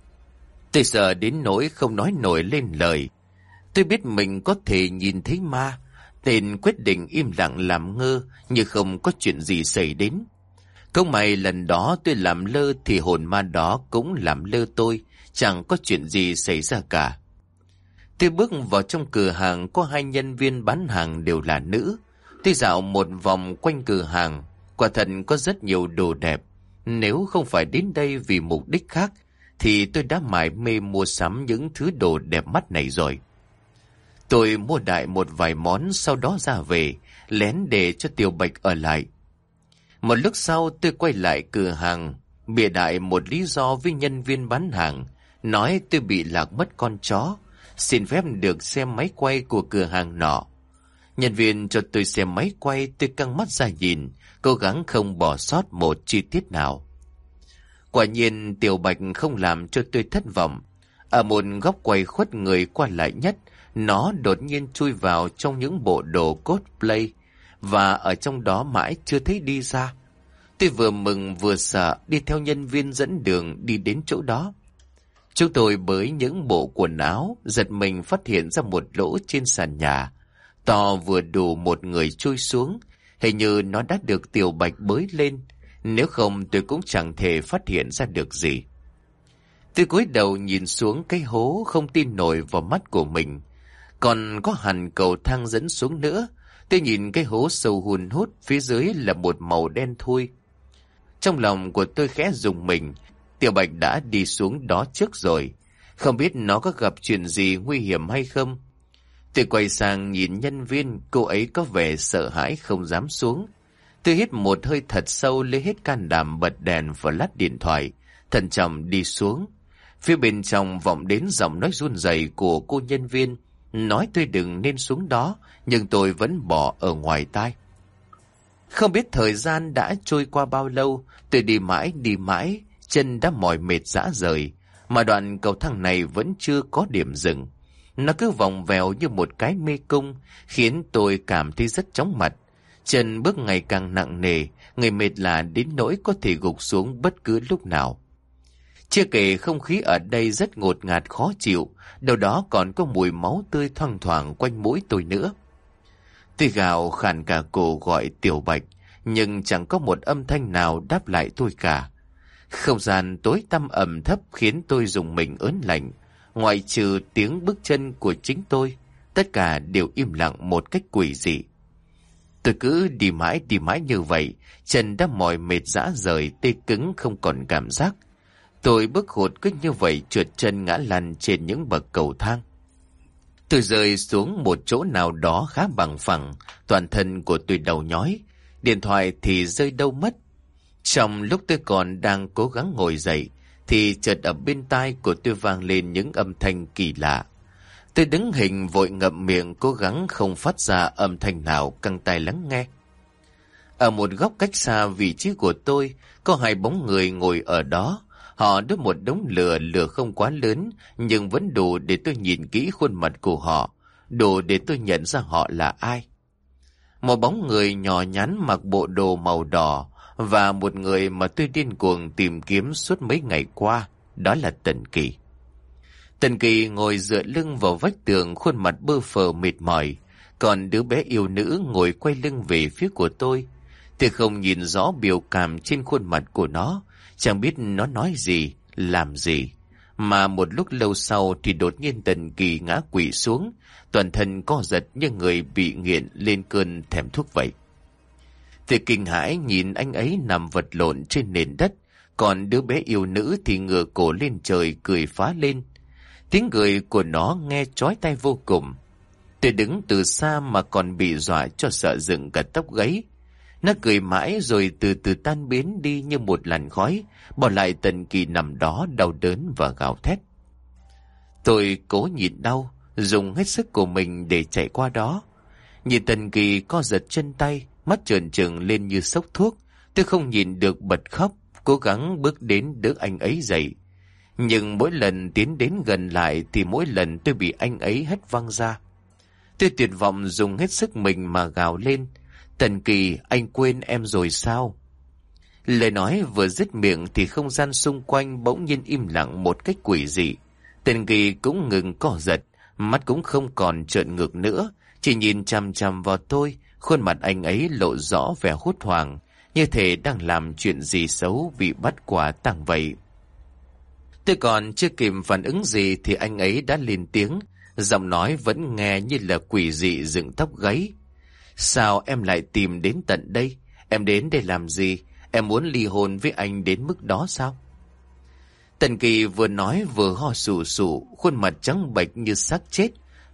Tôi sợ đến nỗi không nói nổi lên lời. Tôi biết mình có thể nhìn thấy ma, nên quyết định im lặng làm ngơ như không có chuyện gì xảy đến. Không may lần đó tôi làm lơ thì hồn ma đó cũng làm lơ tôi, chẳng có chuyện gì xảy ra cả. Tôi bước vào trong cửa hàng, có 2 nhân viên bán hàng đều là nữ. Tôi dạo một vòng quanh cửa hàng, quả thật có rất nhiều đồ đẹp. Nếu không phải đến đây vì mục đích khác, thì tôi đã mải mê mua sắm những thứ đồ đẹp mắt này rồi. Tôi mua đại một vài món, sau đó ra về, lén để cho Tiểu Bạch ở lại. Một lúc sau tôi quay lại cửa hàng, bịa đại một lý do với nhân viên bán hàng, nói tôi bị lạc mất con chó, xin phép được xem máy quay của cửa hàng nọ. Nhân viên cho tôi xem máy quay, tôi căng mắt ra nhìn, cố gắng không bỏ sót một chi tiết nào. Quả nhiên Tiểu Bạch không làm cho tôi thất vọng. Ở một góc quay khuất người qua lại nhất, nó đột nhiên chui vào trong những bộ đồ cosplay, và ở trong đó mãi chưa thấy đi ra. Tôi vừa mừng vừa sợ, đi theo nhân viên dẫn đường đi đến chỗ đó. Chúng tôi bới những bộ quần áo, giật mình phát hiện ra một lỗ trên sàn nhà, to vừa đủ một người chui xuống. Hình như nó đã được Tiểu Bạch bới lên, nếu không tôi cũng chẳng thể phát hiện ra được gì. Tôi cúi đầu nhìn xuống cái hố, không tin nổi vào mắt của mình. Còn có hẳn cầu thang dẫn xuống nữa. Tôi nhìn cái hố sâu hun hút, phía dưới là một màu đen thui. Trong lòng của tôi khẽ rùng mình, Tiểu Bạch đã đi xuống đó trước rồi. Không biết nó có gặp chuyện gì nguy hiểm hay không. Tôi quay sang nhìn nhân viên, cô ấy có vẻ sợ hãi không dám xuống. Tôi hít một hơi thật sâu, lấy hết can đảm bật đèn và lát điện thoại, thận trọng đi xuống. Phía bên trong vọng đến giọng nói run rẩy của cô nhân viên, nói tôi đừng nên xuống đó, nhưng tôi vẫn bỏ ở ngoài tai. Không biết thời gian đã trôi qua bao lâu, tôi đi mãi, chân đã mỏi mệt rã rời, mà đoạn cầu thang này vẫn chưa có điểm dừng. Nó cứ vòng vèo như một cái mê cung, khiến tôi cảm thấy rất chóng mặt. Chân bước ngày càng nặng nề, người mệt lả đến nỗi có thể gục xuống bất cứ lúc nào. Chưa kể không khí ở đây rất ngột ngạt khó chịu, đâu đó còn có mùi máu tươi thoang thoảng quanh mũi tôi nữa. Tôi gào khàn cả cổ gọi Tiểu Bạch, nhưng chẳng có một âm thanh nào đáp lại tôi cả. Không gian tối tăm ẩm thấp khiến tôi rùng mình ớn lạnh. Ngoại trừ tiếng bước chân của chính tôi, tất cả đều im lặng một cách quỷ dị. Tôi cứ đi mãi như vậy, chân đã mỏi mệt rã rời, tê cứng không còn cảm giác. Tôi bước hụt cứ như vậy trượt chân ngã lăn trên những bậc cầu thang. Tôi rơi xuống một chỗ nào đó khá bằng phẳng, toàn thân của tôi đau nhói, điện thoại thì rơi đâu mất. Trong lúc tôi còn đang cố gắng ngồi dậy, thì chợt ở bên tai của tôi vang lên những âm thanh kỳ lạ. Tôi đứng hình vội ngậm miệng, cố gắng không phát ra âm thanh nào, căng tai lắng nghe. Ở một góc cách xa vị trí của tôi, có hai bóng người ngồi ở đó. Họ đốt một đống lửa không quá lớn, nhưng vẫn đủ để tôi nhìn kỹ khuôn mặt của họ, đủ để tôi nhận ra họ là ai. Một bóng người nhỏ nhắn mặc bộ đồ màu đỏ, và một người mà tôi điên cuồng tìm kiếm suốt mấy ngày qua, đó là Tần Kỳ. Tần Kỳ ngồi dựa lưng vào vách tường, khuôn mặt bơ phờ mệt mỏi, còn đứa bé yêu nữ ngồi quay lưng về phía của tôi. Tôi không nhìn rõ biểu cảm trên khuôn mặt của nó, chẳng biết nó nói gì, làm gì. Mà một lúc lâu sau thì đột nhiên Tần Kỳ ngã quỵ xuống, toàn thân co giật như người bị nghiện lên cơn thèm thuốc vậy. Tôi kinh hãi nhìn anh ấy nằm vật lộn trên nền đất, còn đứa bé yêu nữ thì ngửa cổ lên trời cười phá lên. Tiếng cười của nó nghe chói tai vô cùng. Tôi đứng từ xa mà còn bị dọa cho sợ dựng cả tóc gáy. Nó cười mãi rồi từ từ tan biến đi như một làn khói, bỏ lại Tần Kỳ nằm đó đau đớn và gào thét. Tôi cố nhịn đau, dùng hết sức của mình để chạy qua đó. Nhìn Tần Kỳ co giật chân tay, mắt trợn trừng lên như sốc thuốc, tôi không nhìn được bật khóc, cố gắng bước đến đỡ anh ấy dậy. Nhưng mỗi lần tiến đến gần lại thì mỗi lần tôi bị anh ấy hất văng ra. Tôi tuyệt vọng dùng hết sức mình mà gào lên. Tần Kỳ, anh quên em rồi sao? Lời nói vừa dứt miệng thì không gian xung quanh bỗng nhiên im lặng một cách quỷ dị. Tần Kỳ cũng ngừng co giật, mắt cũng không còn trợn ngược nữa, chỉ nhìn chằm chằm vào tôi. Khuôn mặt anh ấy lộ rõ vẻ hốt hoảng, như thể đang làm chuyện gì xấu bị bắt quả tang vậy. Tôi còn chưa kịp phản ứng gì thì anh ấy đã lên tiếng, giọng nói vẫn nghe như là quỷ dị dựng tóc gáy. Sao em lại tìm đến tận đây? Em đến để làm gì? Em muốn ly hôn với anh đến mức đó sao? Tần Kỳ vừa nói vừa ho sù sụ, khuôn mặt trắng bệch như xác chết,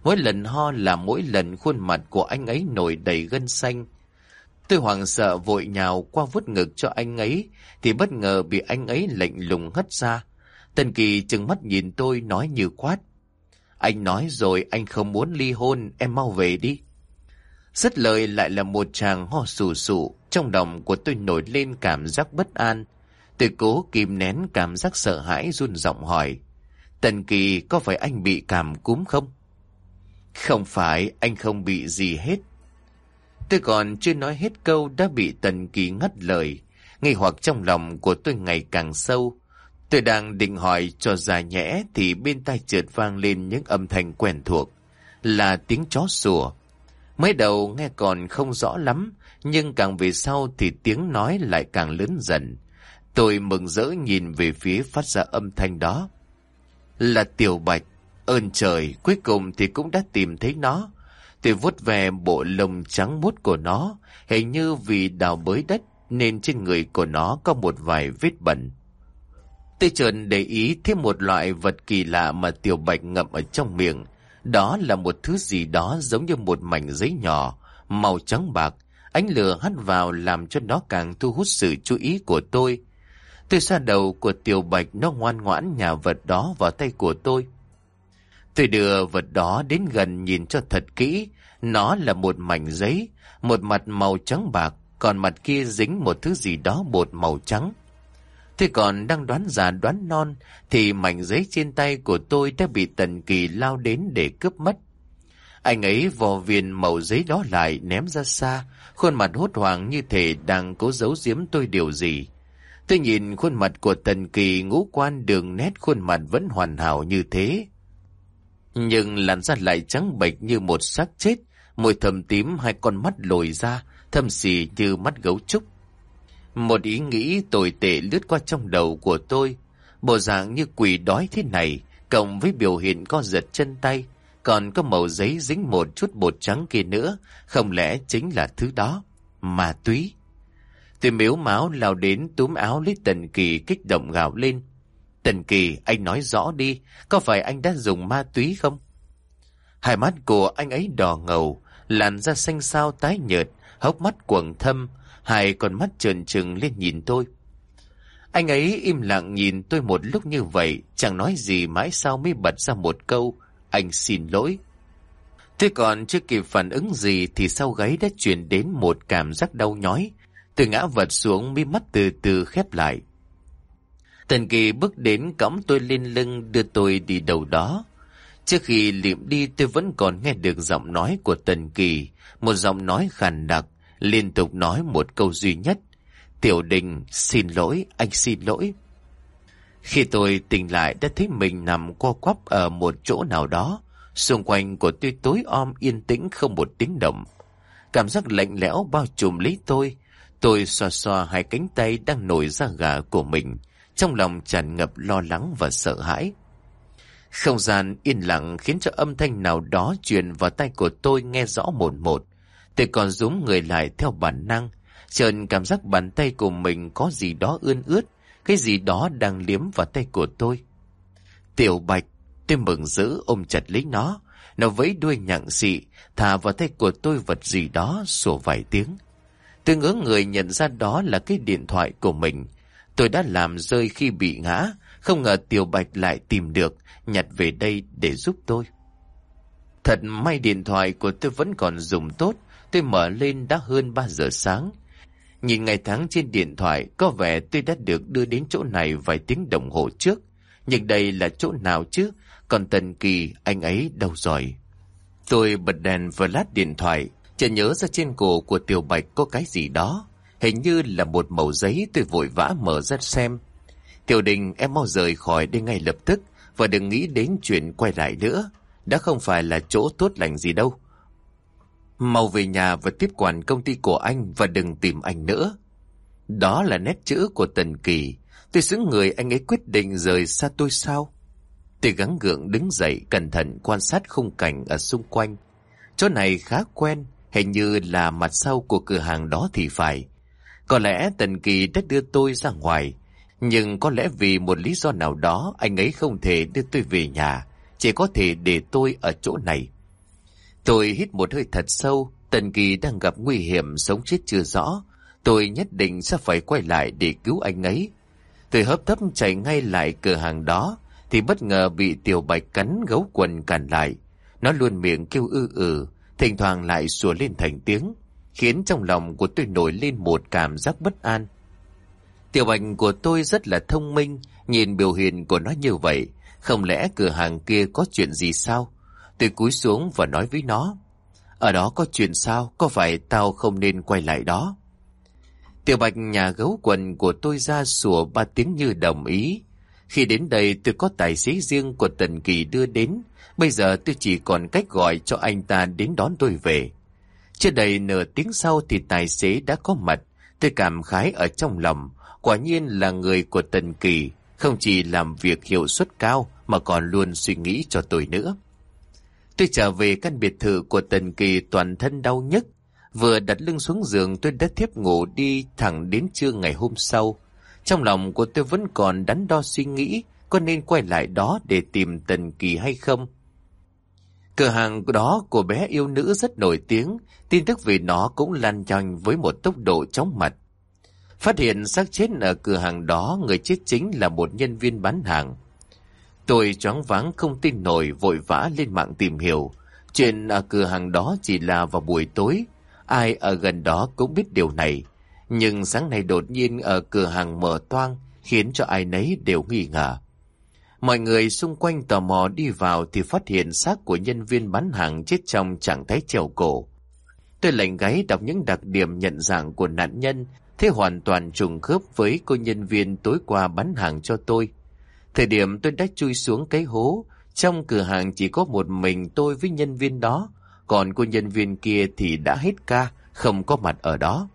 Mỗi lần ho là mỗi lần khuôn mặt của anh ấy nổi đầy gân xanh. Tôi hoảng sợ vội nhào qua vuốt ngực cho anh ấy, thì bất ngờ bị anh ấy lạnh lùng hất ra. Tần Kỳ trừng mắt nhìn tôi nói như quát: "Anh nói rồi anh không muốn ly hôn, em mau về đi." Dứt lời lại là một tràng ho sù sụ. Trong lòng của tôi nổi lên cảm giác bất an. Tôi cố kìm nén cảm giác sợ hãi, run giọng hỏi: "Tần Kỳ, có phải anh bị cảm cúm không?" "Không phải, anh không bị gì hết." Tôi còn chưa nói hết câu đã bị Tần Kỳ ngắt lời. Nghi hoặc trong lòng của tôi ngày càng sâu. Tôi đang định hỏi cho ra nhẽ thì bên tai chợt vang lên những âm thanh quen thuộc, là tiếng chó sủa. Mới đầu nghe còn không rõ lắm, nhưng càng về sau thì tiếng nói lại càng lớn dần. Tôi mừng rỡ nhìn về phía phát ra âm thanh đó. Là Tiểu Bạch. Ơn trời, cuối cùng thì cũng đã tìm thấy nó. Tôi vuốt về bộ lông trắng muốt của nó, hình như vì đào bới đất nên trên người của nó có một vài vết bẩn. Tôi chợt để ý thêm một loại vật kỳ lạ mà Tiểu Bạch ngậm ở trong miệng. Đó là một thứ gì đó giống như một mảnh giấy nhỏ, màu trắng bạc. Ánh lửa hắt vào làm cho nó càng thu hút sự chú ý của tôi. Tôi xoa đầu của Tiểu Bạch, nó ngoan ngoãn nhả vật đó vào tay của tôi. Tôi đưa vật đó đến gần nhìn cho thật kỹ. Nó là một mảnh giấy, một mặt màu trắng bạc, còn mặt kia dính một thứ gì đó bột màu trắng. Tôi còn đang đoán già đoán non thì mảnh giấy trên tay của tôi đã bị Tần Kỳ lao đến để cướp mất. Anh ấy vò viên mẩu giấy đó lại ném ra xa, khuôn mặt hốt hoảng như thể đang cố giấu giếm tôi điều gì. Tôi nhìn khuôn mặt của Tần Kỳ, ngũ quan đường nét khuôn mặt vẫn hoàn hảo như thế, nhưng làn da lại trắng bệch như một xác chết, môi thâm tím, hai con mắt lồi ra, thâm sì như mắt gấu trúc. Một ý nghĩ tồi tệ lướt qua trong đầu của tôi. Bộ dạng như quỷ đói thế này, cộng với biểu hiện co giật chân tay, còn có mẩu giấy dính một chút bột trắng kia nữa, không lẽ chính là thứ đó? Ma túy. Tôi mếu máo lao đến túm áo lấy Tần Kỳ, kích động gào lên: "Tần Kỳ, anh nói rõ đi, có phải anh đã dùng ma túy không?" Hai mắt của anh ấy đỏ ngầu, làn da xanh xao tái nhợt, hốc mắt quầng thâm, hai con mắt trợn trừng lên nhìn tôi. Anh ấy im lặng nhìn tôi một lúc như vậy, chẳng nói gì mãi sau mới bật ra một câu: "Anh xin lỗi." Tôi còn chưa kịp phản ứng gì thì sau gáy đã truyền đến một cảm giác đau nhói. Tôi ngã vật xuống, mí mắt từ từ khép lại. Tần Kỳ bước đến cõng tôi lên lưng, đưa tôi đi đâu đó. Trước khi liệm đi, tôi vẫn còn nghe được giọng nói của Tần Kỳ, một giọng nói khàn đặc, liên tục nói một câu duy nhất: "Tiểu Đình, xin lỗi, anh xin lỗi." Khi tôi tỉnh lại đã thấy mình nằm co quắp ở một chỗ nào đó. Xung quanh của tôi tối om yên tĩnh, không một tiếng động. Cảm giác lạnh lẽo bao trùm lấy tôi. Tôi xoa xoa hai cánh tay đang nổi da gà của mình, trong lòng tràn ngập lo lắng và sợ hãi. Không gian yên lặng khiến cho âm thanh nào đó truyền vào tai của tôi nghe rõ một một. Tôi còn rúm người lại theo bản năng, chợt cảm giác bàn tay của mình có gì đó ươn ướt, cái gì đó đang liếm vào tay của tôi. Tiểu Bạch. Tôi mừng rỡ ôm chặt lấy nó. Nó vẫy đuôi nhặng xị, thả vào tay của tôi vật gì đó, sủa vài tiếng. Tôi ngớ người nhận ra đó là cái điện thoại của mình. Tôi đã làm rơi khi bị ngã, không ngờ Tiểu Bạch lại tìm được, nhặt về đây để giúp tôi. Thật may điện thoại của tôi vẫn còn dùng tốt. Tôi mở lên đã hơn 3 giờ sáng. Nhìn ngày tháng trên điện thoại, có vẻ tôi đã được đưa đến chỗ này vài tiếng đồng hồ trước. Nhưng đây là chỗ nào chứ? Còn Tần Kỳ, anh ấy đâu rồi? Tôi bật đèn flash điện thoại, chợt nhớ ra trên cổ của Tiểu Bạch có cái gì đó, hình như là một mẩu giấy. Tôi vội vã mở ra xem. "Tiểu Đình, em mau rời khỏi đây ngay lập tức, và đừng nghĩ đến chuyện quay lại nữa. Đã không phải là chỗ tốt lành gì đâu. Mau về nhà và tiếp quản công ty của anh, và đừng tìm anh nữa." Đó là nét chữ của Tần Kỳ. Tôi sững người, anh ấy quyết định rời xa tôi sao? Tôi gắng gượng đứng dậy, cẩn thận quan sát khung cảnh ở xung quanh. Chỗ này khá quen, hình như là mặt sau của cửa hàng đó thì phải. Có lẽ Tần Kỳ đã đưa tôi ra ngoài, nhưng có lẽ vì một lý do nào đó anh ấy không thể đưa tôi về nhà, chỉ có thể để tôi ở chỗ này. Tôi hít một hơi thật sâu. Tần Kỳ đang gặp nguy hiểm, sống chết chưa rõ. Tôi nhất định sẽ phải quay lại để cứu anh ấy. Tôi hấp tấp chạy ngay lại cửa hàng đó, thì bất ngờ bị Tiểu Bạch cắn gấu quần cản lại. Nó luôn miệng kêu thỉnh thoảng lại sủa lên thành tiếng, khiến trong lòng của tôi nổi lên một cảm giác bất an. Tiểu Bạch của tôi rất là thông minh, nhìn biểu hiện của nó như vậy, không lẽ cửa hàng kia có chuyện gì sao? Tôi cúi xuống và nói với nó, ở đó có chuyện sao, có phải tao không nên quay lại đó? Tiểu Bạch nhà gấu quần của tôi ra sủa 3 tiếng như đồng ý. Khi đến đây tôi có tài xế riêng của Tần Kỳ đưa đến, bây giờ tôi chỉ còn cách gọi cho anh ta đến đón tôi về. Chưa đầy nửa tiếng sau thì tài xế đã có mặt. Tôi cảm khái ở trong lòng, quả nhiên là người của Tần Kỳ, không chỉ làm việc hiệu suất cao mà còn luôn suy nghĩ cho tôi nữa. Tôi trở về căn biệt thự của Tần Kỳ toàn thân đau nhức. Vừa đặt lưng xuống giường tôi đã thiếp ngủ đi thẳng đến trưa ngày hôm sau. Trong lòng của tôi vẫn còn đắn đo suy nghĩ có nên quay lại đó để tìm Tần Kỳ hay không. Cửa hàng đó của bé yêu nữ rất nổi tiếng, tin tức về nó cũng lan nhanh với một tốc độ chóng mặt. Phát hiện xác chết ở cửa hàng đó, người chết chính là một nhân viên bán hàng. Tôi choáng váng không tin nổi, vội vã lên mạng tìm hiểu. Chuyện ở cửa hàng đó chỉ là vào buổi tối, ai ở gần đó cũng biết điều này. Nhưng sáng nay đột nhiên ở cửa hàng mở toang, khiến cho ai nấy đều nghi ngờ. Mọi người xung quanh tò mò đi vào thì phát hiện xác của nhân viên bán hàng chết trong trạng thái treo cổ. Tôi lạnh gáy đọc những đặc điểm nhận dạng của nạn nhân, thế hoàn toàn trùng khớp với cô nhân viên tối qua bán hàng cho tôi. Thời điểm tôi đã chui xuống cái hố, trong cửa hàng chỉ có một mình tôi với nhân viên đó, còn cô nhân viên kia thì đã hết ca, không có mặt ở đó.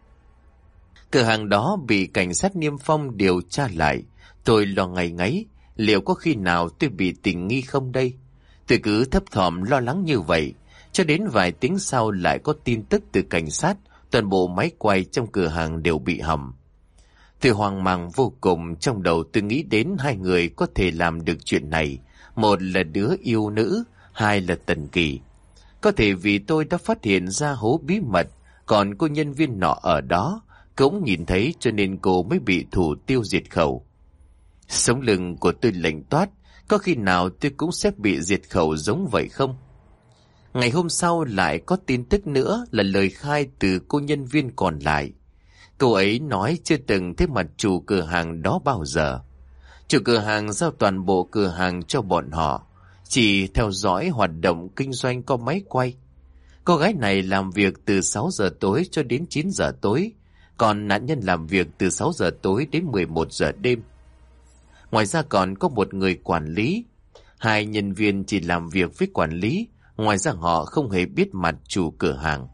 Cửa hàng đó bị cảnh sát niêm phong điều tra lại. Tôi lo ngày ngáy, liệu có khi nào tôi bị tình nghi không đây? Tôi cứ thấp thỏm lo lắng như vậy, cho đến vài tiếng sau lại có tin tức từ cảnh sát, toàn bộ máy quay trong cửa hàng đều bị hỏng. Tôi hoang mang vô cùng, trong đầu tôi nghĩ đến hai người có thể làm được chuyện này. Một là đứa yêu nữ, hai là Tần Kỳ. Có thể vì tôi đã phát hiện ra hố bí mật, còn cô nhân viên nọ ở đó cũng nhìn thấy cho nên cô mới bị thủ tiêu diệt khẩu. Sống lưng của tôi lạnh toát, có khi nào tôi cũng sẽ bị diệt khẩu giống vậy không? Ngày hôm sau lại có tin tức nữa là lời khai từ cô nhân viên còn lại. Cô ấy nói chưa từng thấy mặt chủ cửa hàng đó bao giờ. Chủ cửa hàng giao toàn bộ cửa hàng cho bọn họ, chỉ theo dõi hoạt động kinh doanh có máy quay. Cô gái này làm việc từ 6 giờ tối cho đến 9 giờ tối, còn nạn nhân làm việc từ 6 giờ tối đến 11 giờ đêm. Ngoài ra còn có một người quản lý. Hai nhân viên chỉ làm việc với quản lý, ngoài ra họ không hề biết mặt chủ cửa hàng.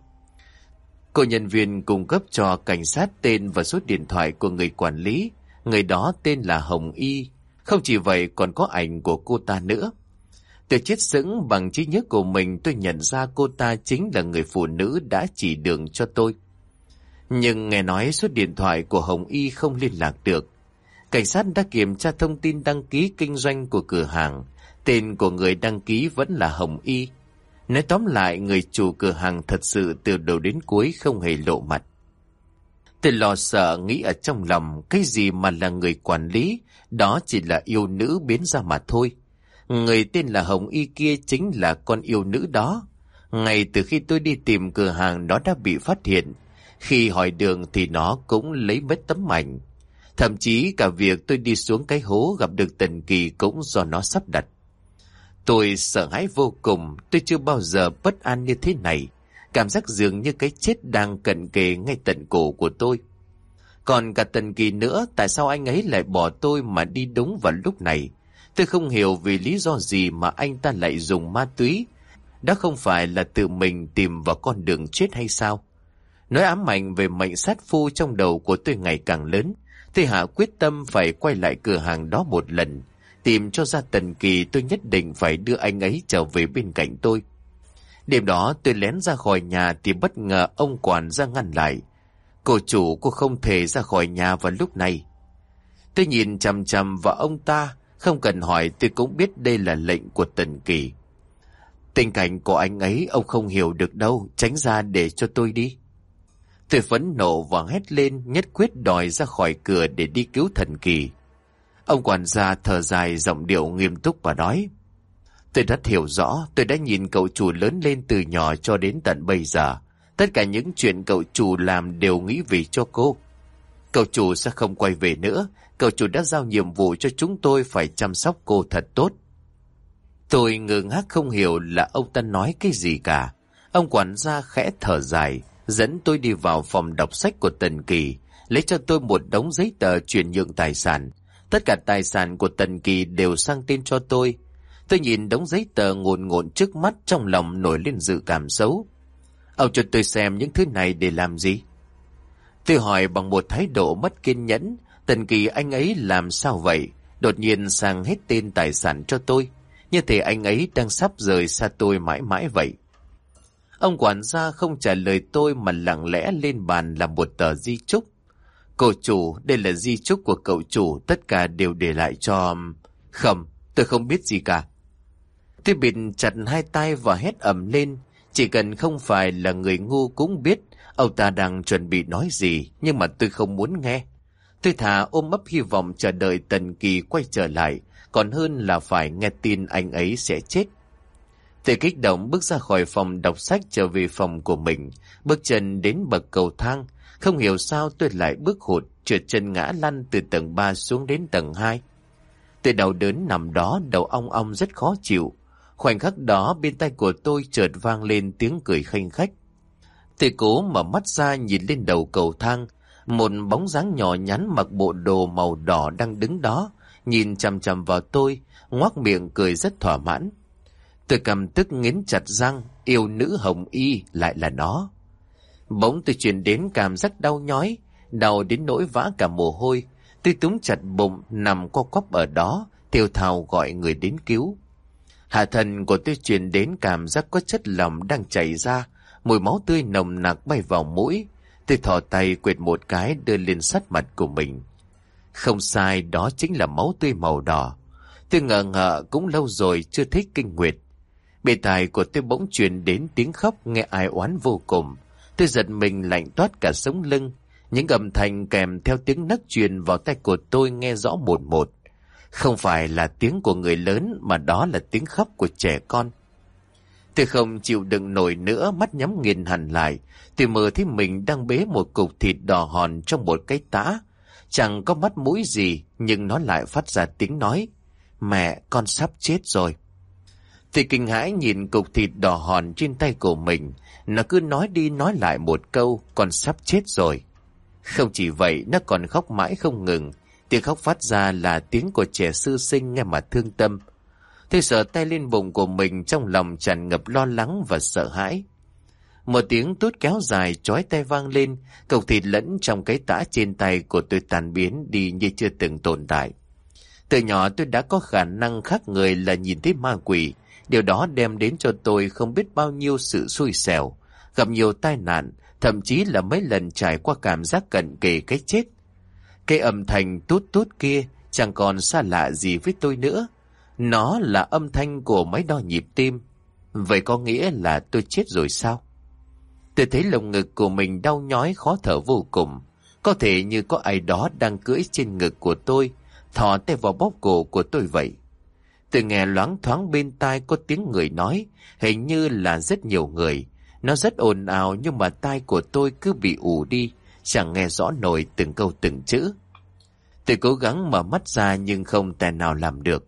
Cô nhân viên cung cấp cho cảnh sát tên và số điện thoại của người quản lý. Người đó tên là Hồng Y. Không chỉ vậy còn có ảnh của cô ta nữa. Tôi chết sững, bằng trí nhớ của mình tôi nhận ra cô ta chính là người phụ nữ đã chỉ đường cho tôi. Nhưng nghe nói số điện thoại của Hồng Y không liên lạc được. Cảnh sát đã kiểm tra thông tin đăng ký kinh doanh của cửa hàng. Tên của người đăng ký vẫn là Hồng Y. Nói tóm lại, người chủ cửa hàng thật sự từ đầu đến cuối không hề lộ mặt. Tôi lo sợ nghĩ ở trong lòng, cái gì mà là người quản lý, đó chỉ là yêu nữ biến ra mà thôi. Người tên là Hồng Y kia chính là con yêu nữ đó. Ngay từ khi tôi đi tìm cửa hàng nó đã bị phát hiện. Khi hỏi đường thì nó cũng lấy mất tấm ảnh. Thậm chí cả việc tôi đi xuống cái hố gặp được Tần Kỳ cũng do nó sắp đặt. Tôi sợ hãi vô cùng, tôi chưa bao giờ bất an như thế này. Cảm giác dường như cái chết đang cận kề ngay tận cổ của tôi. Còn cả Tần Kỳ nữa, tại sao anh ấy lại bỏ tôi mà đi đúng vào lúc này? Tôi không hiểu vì lý do gì mà anh ta lại dùng ma túy. Đó không phải là tự mình tìm vào con đường chết hay sao? Nỗi ám ảnh về mệnh sát phu trong đầu của tôi ngày càng lớn. Tôi hạ quyết tâm phải quay lại cửa hàng đó một lần. Tìm cho ra Tần Kỳ, tôi nhất định phải đưa anh ấy trở về bên cạnh tôi. Đêm đó tôi lén ra khỏi nhà thì bất ngờ ông quản gia ngăn lại. Cô chủ, cô không thể ra khỏi nhà vào lúc này. Tôi nhìn chằm chằm vào ông ta, không cần hỏi tôi cũng biết đây là lệnh của Tần Kỳ. Tình cảnh của anh ấy ông không hiểu được đâu, tránh ra để cho tôi đi. Tôi phẫn nộ và hét lên, nhất quyết đòi ra khỏi cửa để đi cứu thần Kỳ. Ông quản gia thở dài, giọng điệu nghiêm túc và nói: tôi rất hiểu rõ, tôi đã nhìn cậu chủ lớn lên từ nhỏ cho đến tận bây giờ. Tất cả những chuyện cậu chủ làm đều nghĩ vì cho cô. Cậu chủ sẽ không quay về nữa. Cậu chủ đã giao nhiệm vụ cho chúng tôi phải chăm sóc cô thật tốt. Tôi ngơ ngác không hiểu là ông ta nói cái gì cả. Ông quản gia khẽ thở dài, dẫn tôi đi vào phòng đọc sách của Tần Kỳ, lấy cho tôi một đống giấy tờ chuyển nhượng tài sản. Tất cả tài sản của Tần Kỳ đều sang tên cho tôi. Tôi nhìn đống giấy tờ ngổn ngộn trước mắt, trong lòng nổi lên dự cảm xấu. Ông cho tôi xem những thứ này để làm gì? Tôi hỏi bằng một thái độ mất kiên nhẫn. Tần Kỳ anh ấy làm sao vậy? Đột nhiên sang hết tên tài sản cho tôi, như thể anh ấy đang sắp rời xa tôi mãi mãi vậy. Ông quản gia không trả lời tôi mà lặng lẽ lên bàn là một tờ di chúc. Cô chủ, đây là di chúc của cậu chủ, tất cả đều để lại cho... Không, tôi không biết gì cả. Tôi bịt chặt hai tay và hét ầm lên. Chỉ cần không phải là người ngu cũng biết ông ta đang chuẩn bị nói gì, nhưng mà tôi không muốn nghe. Tôi thà ôm ấp hy vọng chờ đợi Tần Kỳ quay trở lại, còn hơn là phải nghe tin anh ấy sẽ chết. Tôi kích động bước ra khỏi phòng đọc sách trở về phòng của mình, bước chân đến bậc cầu thang. Không hiểu sao tôi lại bước hụt, trượt chân ngã lăn từ tầng 3 xuống đến tầng 2. Tôi đau đớn nằm đó, đầu ong ong rất khó chịu. Khoảnh khắc đó bên tai của tôi chợt vang lên tiếng cười khanh khách. Tôi cố mở mắt ra nhìn lên đầu cầu thang. Một bóng dáng nhỏ nhắn mặc bộ đồ màu đỏ đang đứng đó, nhìn chằm chằm vào tôi, ngoác miệng cười rất thỏa mãn. Tôi căm tức nghiến chặt răng, yêu nữ hồng y lại là nó. Bỗng tôi truyền đến cảm giác đau nhói, đau đến nỗi vã cả mồ hôi. Tôi túm chặt bụng, nằm co quắp ở đó, thều thào gọi người đến cứu. Hạ thân của tôi truyền đến cảm giác có chất lỏng đang chảy ra, mùi máu tươi nồng nặc bay vào mũi. Tôi thò tay quệt một cái đưa lên sát mặt của mình. Không sai, đó chính là máu tươi màu đỏ. Tôi ngờ ngợ cũng lâu rồi chưa thấy kinh nguyệt. Bề tai của tôi bỗng truyền đến tiếng khóc nghe ai oán vô cùng. Tôi giật mình lạnh toát cả sống lưng. Những âm thanh kèm theo tiếng nấc truyền vào tai của tôi nghe rõ một một. Không phải là tiếng của người lớn mà đó là tiếng khóc của trẻ con. Tôi không chịu đựng nổi nữa, mắt nhắm nghiền hẳn lại. Tôi mơ thấy mình đang bế một cục thịt đỏ hòn trong một cái tã. Chẳng có mắt mũi gì, nhưng nó lại phát ra tiếng nói: mẹ, con sắp chết rồi. Tôi kinh hãi nhìn cục thịt đỏ hòn trên tay của mình. Nó cứ nói đi nói lại một câu: con sắp chết rồi. Không chỉ vậy, nó còn khóc mãi không ngừng. Tiếng khóc phát ra là tiếng của trẻ sơ sinh nghe mà thương tâm. Tôi sờ tay lên bụng của mình, trong lòng tràn ngập lo lắng và sợ hãi. Một tiếng tút kéo dài chói tai vang lên, cục thịt lẫn trong cái tã trên tay của tôi tan biến đi như chưa từng tồn tại. Từ nhỏ tôi đã có khả năng khác người là nhìn thấy ma quỷ. Điều đó đem đến cho tôi không biết bao nhiêu sự xui xẻo, gặp nhiều tai nạn, thậm chí là mấy lần trải qua cảm giác cận kề cái chết. Cái âm thanh tút tút kia chẳng còn xa lạ gì với tôi nữa. Nó là âm thanh của máy đo nhịp tim. Vậy có nghĩa là tôi chết rồi sao? Tôi thấy lồng ngực của mình đau nhói khó thở vô cùng. Có thể như có ai đó đang cưỡi trên ngực của tôi, thò tay vào bóp cổ của tôi vậy. Tôi nghe loáng thoáng bên tai có tiếng người nói, hình như là rất nhiều người. Nó rất ồn ào nhưng mà tai của tôi cứ bị ù đi, chẳng nghe rõ nổi từng câu từng chữ. Tôi cố gắng mở mắt ra nhưng không tài nào làm được.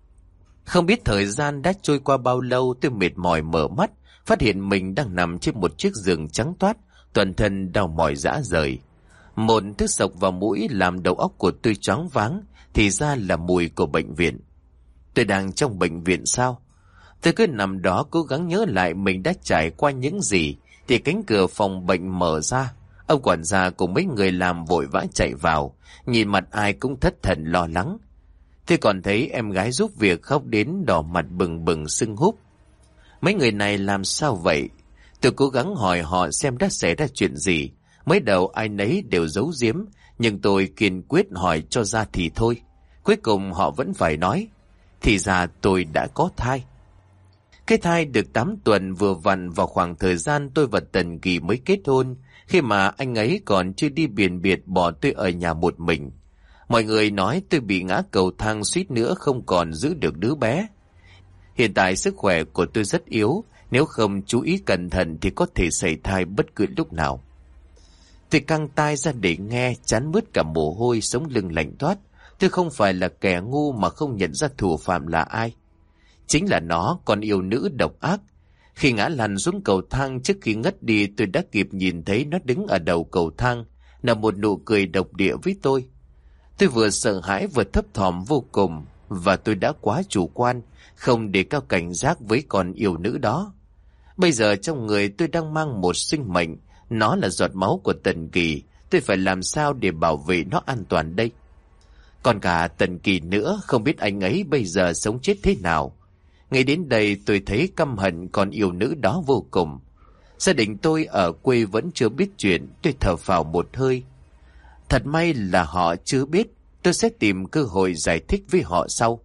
Không biết thời gian đã trôi qua bao lâu, tôi mệt mỏi mở mắt, phát hiện mình đang nằm trên một chiếc giường trắng toát, toàn thân đau mỏi rã rời. Một thứ sộc vào mũi làm đầu óc của tôi choáng váng, thì ra là mùi của bệnh viện. Tôi đang trong bệnh viện sao? Tôi cứ nằm đó cố gắng nhớ lại mình đã trải qua những gì, thì cánh cửa phòng bệnh mở ra. Ông quản gia cùng mấy người làm vội vã chạy vào, nhìn mặt ai cũng thất thần lo lắng. Tôi còn thấy em gái giúp việc khóc đến đỏ mặt bừng bừng sưng húp. Mấy người này làm sao vậy? Tôi cố gắng hỏi họ xem đã xảy ra chuyện gì. Mới đầu ai nấy đều giấu giếm, nhưng tôi kiên quyết hỏi cho ra thì thôi. Cuối cùng họ vẫn phải nói: thì ra tôi đã có thai. Cái thai được 8 tuần vừa vặn vào khoảng thời gian tôi và Tần Kỳ mới kết hôn, khi mà anh ấy còn chưa đi biển biệt bỏ tôi ở nhà một mình. Mọi người nói tôi bị ngã cầu thang suýt nữa không còn giữ được đứa bé. Hiện tại sức khỏe của tôi rất yếu, nếu không chú ý cẩn thận thì có thể sảy thai bất cứ lúc nào. Tôi căng tai ra để nghe, chán mướt cả mồ hôi, sống lưng lạnh toát. Tôi không phải là kẻ ngu mà không nhận ra thủ phạm là ai. Chính là nó, con yêu nữ độc ác. Khi ngã lăn xuống cầu thang trước khi ngất đi, tôi đã kịp nhìn thấy nó đứng ở đầu cầu thang, nở một nụ cười độc địa với tôi. Tôi vừa sợ hãi vừa thấp thỏm vô cùng, và tôi đã quá chủ quan, không đề cao cảnh giác với con yêu nữ đó. Bây giờ trong người tôi đang mang một sinh mệnh, nó là giọt máu của Tần Kỳ, tôi phải làm sao để bảo vệ nó an toàn đây? Còn cả Tần Kỳ nữa, không biết anh ấy bây giờ sống chết thế nào. Ngay đến đây tôi thấy căm hận con yêu nữ đó vô cùng. Gia đình tôi ở quê vẫn chưa biết chuyện, tôi thở phào một hơi. Thật may là họ chưa biết, tôi sẽ tìm cơ hội giải thích với họ sau.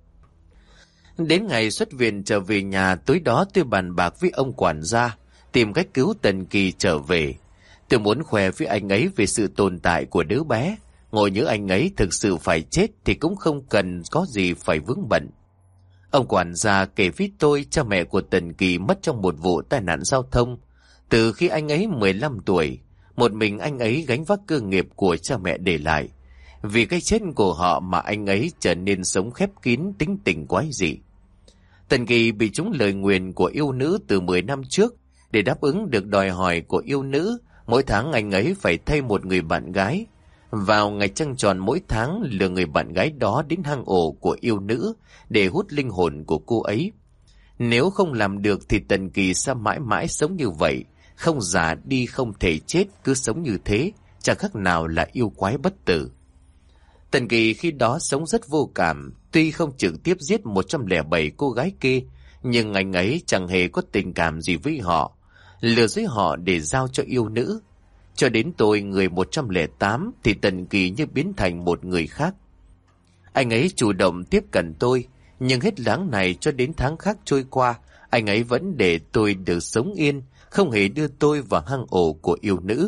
Đến ngày xuất viện trở về nhà, tối đó tôi bàn bạc với ông quản gia, tìm cách cứu Tần Kỳ trở về. Tôi muốn khoe với anh ấy về sự tồn tại của đứa bé. Ngồi nhớ anh ấy thực sự phải chết thì cũng không cần có gì phải vướng bận. Ông quản gia kể với tôi cha mẹ của Tần Kỳ mất trong một vụ tai nạn giao thông. Từ khi anh ấy 15 tuổi, một mình anh ấy gánh vác cơ nghiệp của cha mẹ để lại. Vì cái chết của họ mà anh ấy trở nên sống khép kín, tính tình quái dị. Tần Kỳ bị trúng lời nguyền của yêu nữ từ 10 năm trước. Để đáp ứng được đòi hỏi của yêu nữ, mỗi tháng anh ấy phải thay một người bạn gái. Vào ngày trăng tròn mỗi tháng, lừa người bạn gái đó đến hang ổ của yêu nữ để hút linh hồn của cô ấy. Nếu không làm được thì Tần Kỳ sẽ mãi mãi sống như vậy, không già đi không thể chết, cứ sống như thế, chẳng khác nào là yêu quái bất tử. Tần Kỳ khi đó sống rất vô cảm, tuy không trực tiếp giết 107 cô gái kia, nhưng anh ấy chẳng hề có tình cảm gì với họ, lừa dối họ để giao cho yêu nữ. Cho đến tôi người 108 thì Tần Kỳ như biến thành một người khác. Anh ấy chủ động tiếp cận tôi, nhưng hết tháng này cho đến tháng khác trôi qua, anh ấy vẫn để tôi được sống yên, không hề đưa tôi vào hang ổ của yêu nữ.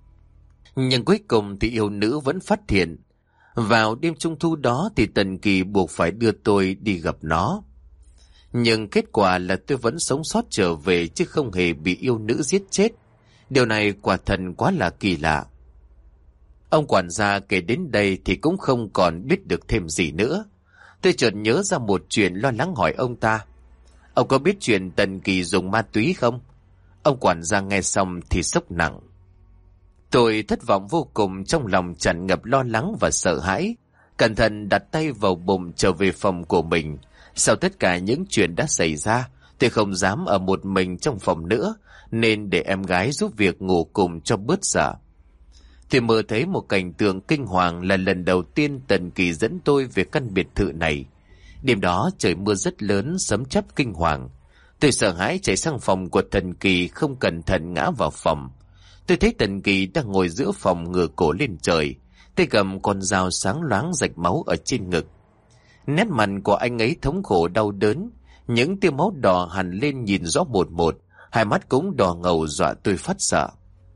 Nhưng cuối cùng thì yêu nữ vẫn phát hiện. Vào đêm trung thu đó thì Tần Kỳ buộc phải đưa tôi đi gặp nó. Nhưng kết quả là tôi vẫn sống sót trở về chứ không hề bị yêu nữ giết chết. Điều này quả thật quá là kỳ lạ. Ông quản gia kể đến đây thì cũng không còn biết được thêm gì nữa. Tôi chợt nhớ ra một chuyện, lo lắng hỏi ông ta. Ông có biết chuyện Tần Kỳ dùng ma túy không? Ông quản gia nghe xong thì sốc nặng. Tôi thất vọng vô cùng, trong lòng tràn ngập lo lắng và sợ hãi. Cẩn thận đặt tay vào bụng trở về phòng của mình. Sau tất cả những chuyện đã xảy ra, tôi không dám ở một mình trong phòng nữa, nên để em gái giúp việc ngủ cùng cho bớt sợ. Tôi mơ thấy một cảnh tượng kinh hoàng, là lần đầu tiên Tần Kỳ dẫn tôi về căn biệt thự này. Đêm đó trời mưa rất lớn, sấm chớp kinh hoàng. Tôi sợ hãi chạy sang phòng của Tần Kỳ, không cẩn thận ngã vào phòng. Tôi thấy Tần Kỳ đang ngồi giữa phòng, ngửa cổ lên trời, tay cầm con dao sáng loáng rạch máu ở trên ngực. Nét mặt của anh ấy thống khổ đau đớn, những tia máu đỏ hằn lên nhìn rõ một một, hai mắt cũng đỏ ngầu dọa tôi phát sợ.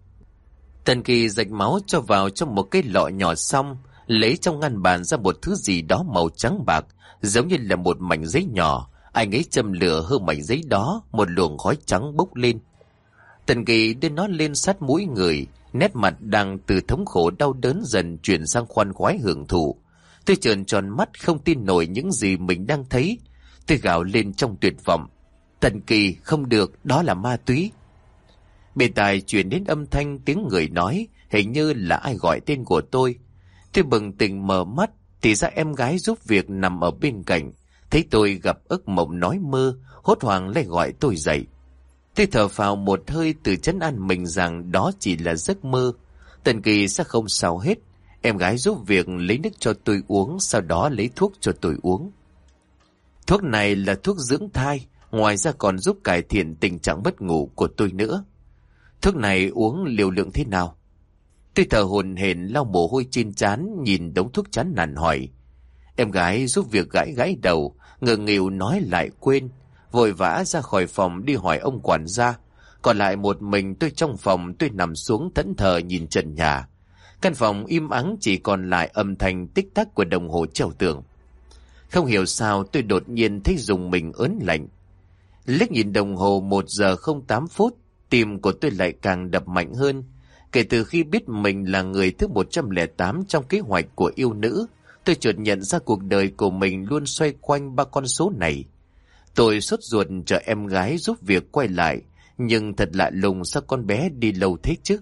Tần Kỳ rạch máu cho vào trong một cái lọ nhỏ, xong lấy trong ngăn bàn ra một thứ gì đó màu trắng bạc, giống như là một mảnh giấy nhỏ. Anh ấy châm lửa hơ mảnh giấy đó, một luồng khói trắng bốc lên. Tần Kỳ đưa nó lên sát mũi người, nét mặt đang từ thống khổ đau đớn dần chuyển sang khoan khoái hưởng thụ. Tôi trợn tròn mắt không tin nổi những gì mình đang thấy. Tôi gào lên trong tuyệt vọng. Tần Kỳ, không được, đó là ma túy. Bên tai truyền đến âm thanh tiếng người nói, hình như là ai gọi tên của tôi. Tôi bừng tỉnh mở mắt, thì ra em gái giúp việc nằm ở bên cạnh. Thấy tôi gặp ức mộng nói mơ, hốt hoảng lấy gọi tôi dậy. Tôi thở phào một hơi, tự trấn an mình rằng đó chỉ là giấc mơ. Tần Kỳ sẽ không sao hết. Em gái giúp việc lấy nước cho tôi uống, sau đó lấy thuốc cho tôi uống. Thuốc này là thuốc dưỡng thai, ngoài ra còn giúp cải thiện tình trạng mất ngủ của tôi nữa. Thuốc này uống liều lượng thế nào? Tôi thở hổn hển lau mồ hôi trên trán, nhìn đống thuốc chán nản hỏi. Em gái giúp việc gãi gãi đầu, ngượng nghịu nói lại quên. vội vã ra khỏi phòng đi hỏi ông quản gia. Còn lại một mình tôi trong phòng, tôi nằm xuống thẫn thờ nhìn trần nhà. Căn phòng im ắng, chỉ còn lại âm thanh tích tắc của đồng hồ treo tường. Không hiểu sao tôi đột nhiên thấy rùng mình ớn lạnh. Liếc nhìn đồng hồ 1 giờ 08 phút, tim của tôi lại càng đập mạnh hơn. Kể từ khi biết mình là người thứ 108 trong kế hoạch của yêu nữ, tôi chợt nhận ra cuộc đời của mình luôn xoay quanh 3 con số này. Tôi sốt ruột chờ em gái giúp việc quay lại, nhưng thật lạ lùng sao con bé đi lâu thế chứ?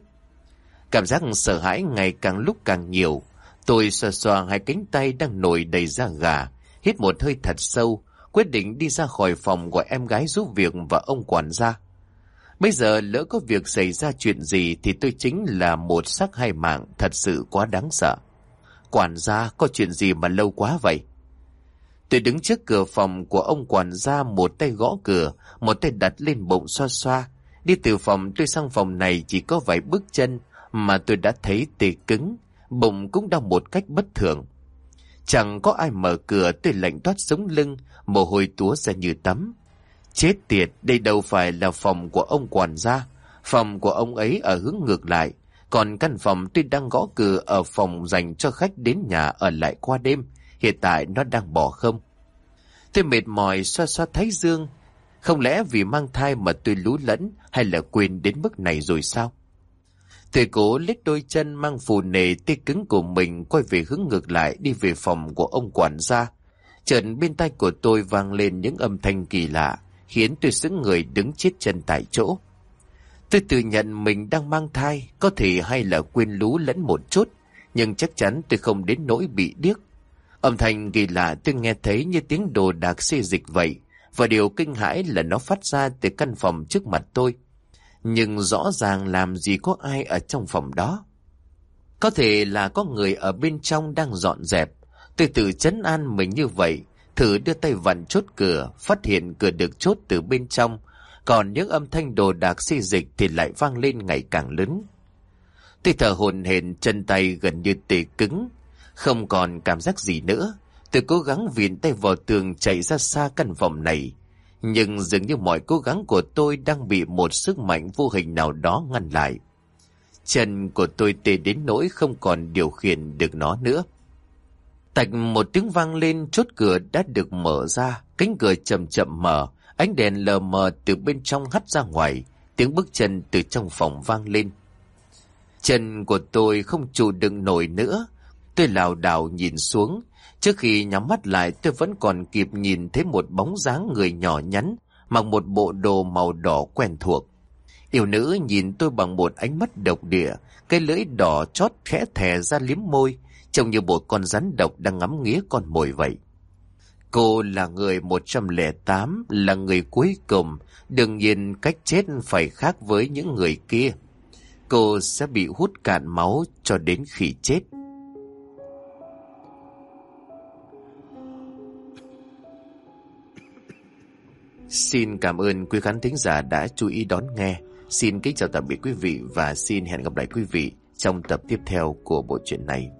Cảm giác sợ hãi ngày càng lúc càng nhiều. Tôi xoa xoa hai cánh tay đang nổi đầy da gà, hít một hơi thật sâu, quyết định đi ra khỏi phòng của em gái giúp việc và ông quản gia. Bây giờ lỡ có việc xảy ra chuyện gì thì tôi chính là một xác hai mạng, thật sự quá đáng sợ. Quản gia, có chuyện gì mà lâu quá vậy? Tôi đứng trước cửa phòng của ông quản gia, một tay gõ cửa, một tay đặt lên bụng xoa xoa. Đi từ phòng tôi sang phòng này chỉ có vài bước chân mà tôi đã thấy tê cứng, bụng cũng đau một cách bất thường. Chẳng có ai mở cửa, tôi lạnh toát sống lưng, mồ hôi túa ra như tắm. Chết tiệt, đây đâu phải là phòng của ông quản gia. Phòng của ông ấy ở hướng ngược lại. Còn căn phòng tôi đang gõ cửa ở phòng dành cho khách đến nhà ở lại qua đêm, hiện tại nó đang bỏ không. Tôi mệt mỏi xoa xoa thái dương. Không lẽ vì mang thai mà tôi lú lẫn, hay là quên đến mức này rồi sao? Tôi cố lết đôi chân mang phù nề tê cứng của mình quay về hướng ngược lại, đi về phòng của ông quản gia. Chợt bên tai của tôi vang lên những âm thanh kỳ lạ, khiến tôi sững người đứng chết chân tại chỗ. Tôi tự nhận mình đang mang thai, có thể hay là quên lú lẫn một chút, nhưng chắc chắn tôi không đến nỗi bị điếc. Âm thanh kỳ lạ tôi nghe thấy như tiếng đồ đạc xê dịch vậy, và điều kinh hãi là nó phát ra từ căn phòng trước mặt tôi. Nhưng rõ ràng làm gì có ai ở trong phòng đó. Có thể là có người ở bên trong đang dọn dẹp. Tôi tự trấn an mình như vậy, thử đưa tay vặn chốt cửa, phát hiện cửa được chốt từ bên trong, còn những âm thanh đồ đạc xê dịch thì lại vang lên ngày càng lớn. Tôi thở hổn hển, chân tay gần như tê cứng, không còn cảm giác gì nữa. Tôi cố gắng vịn tay vào tường chạy ra xa căn phòng này, nhưng dường như mọi cố gắng của tôi đang bị một sức mạnh vô hình nào đó ngăn lại. Chân của tôi tê đến nỗi không còn điều khiển được nó nữa. Tạch một tiếng vang lên, chốt cửa đã được mở ra, cánh cửa chậm chậm mở, ánh đèn lờ mờ từ bên trong hắt ra ngoài, tiếng bước chân từ trong phòng vang lên. Chân của tôi không trụ đựng nổi nữa, tôi lảo đảo nhìn xuống. Trước khi nhắm mắt lại, tôi vẫn còn kịp nhìn thấy một bóng dáng người nhỏ nhắn, mặc một bộ đồ màu đỏ quen thuộc. Yêu nữ nhìn tôi bằng một ánh mắt độc địa, cái lưỡi đỏ chót khẽ thè ra liếm môi, trông như một con rắn độc đang ngắm nghía con mồi vậy. Cô là người 108, là người cuối cùng, đương nhiên cách chết phải khác với những người kia. Cô sẽ bị hút cạn máu cho đến khi chết. Xin cảm ơn quý khán thính giả đã chú ý đón nghe. Xin kính chào tạm biệt quý vị và xin hẹn gặp lại quý vị trong tập tiếp theo của bộ truyện này.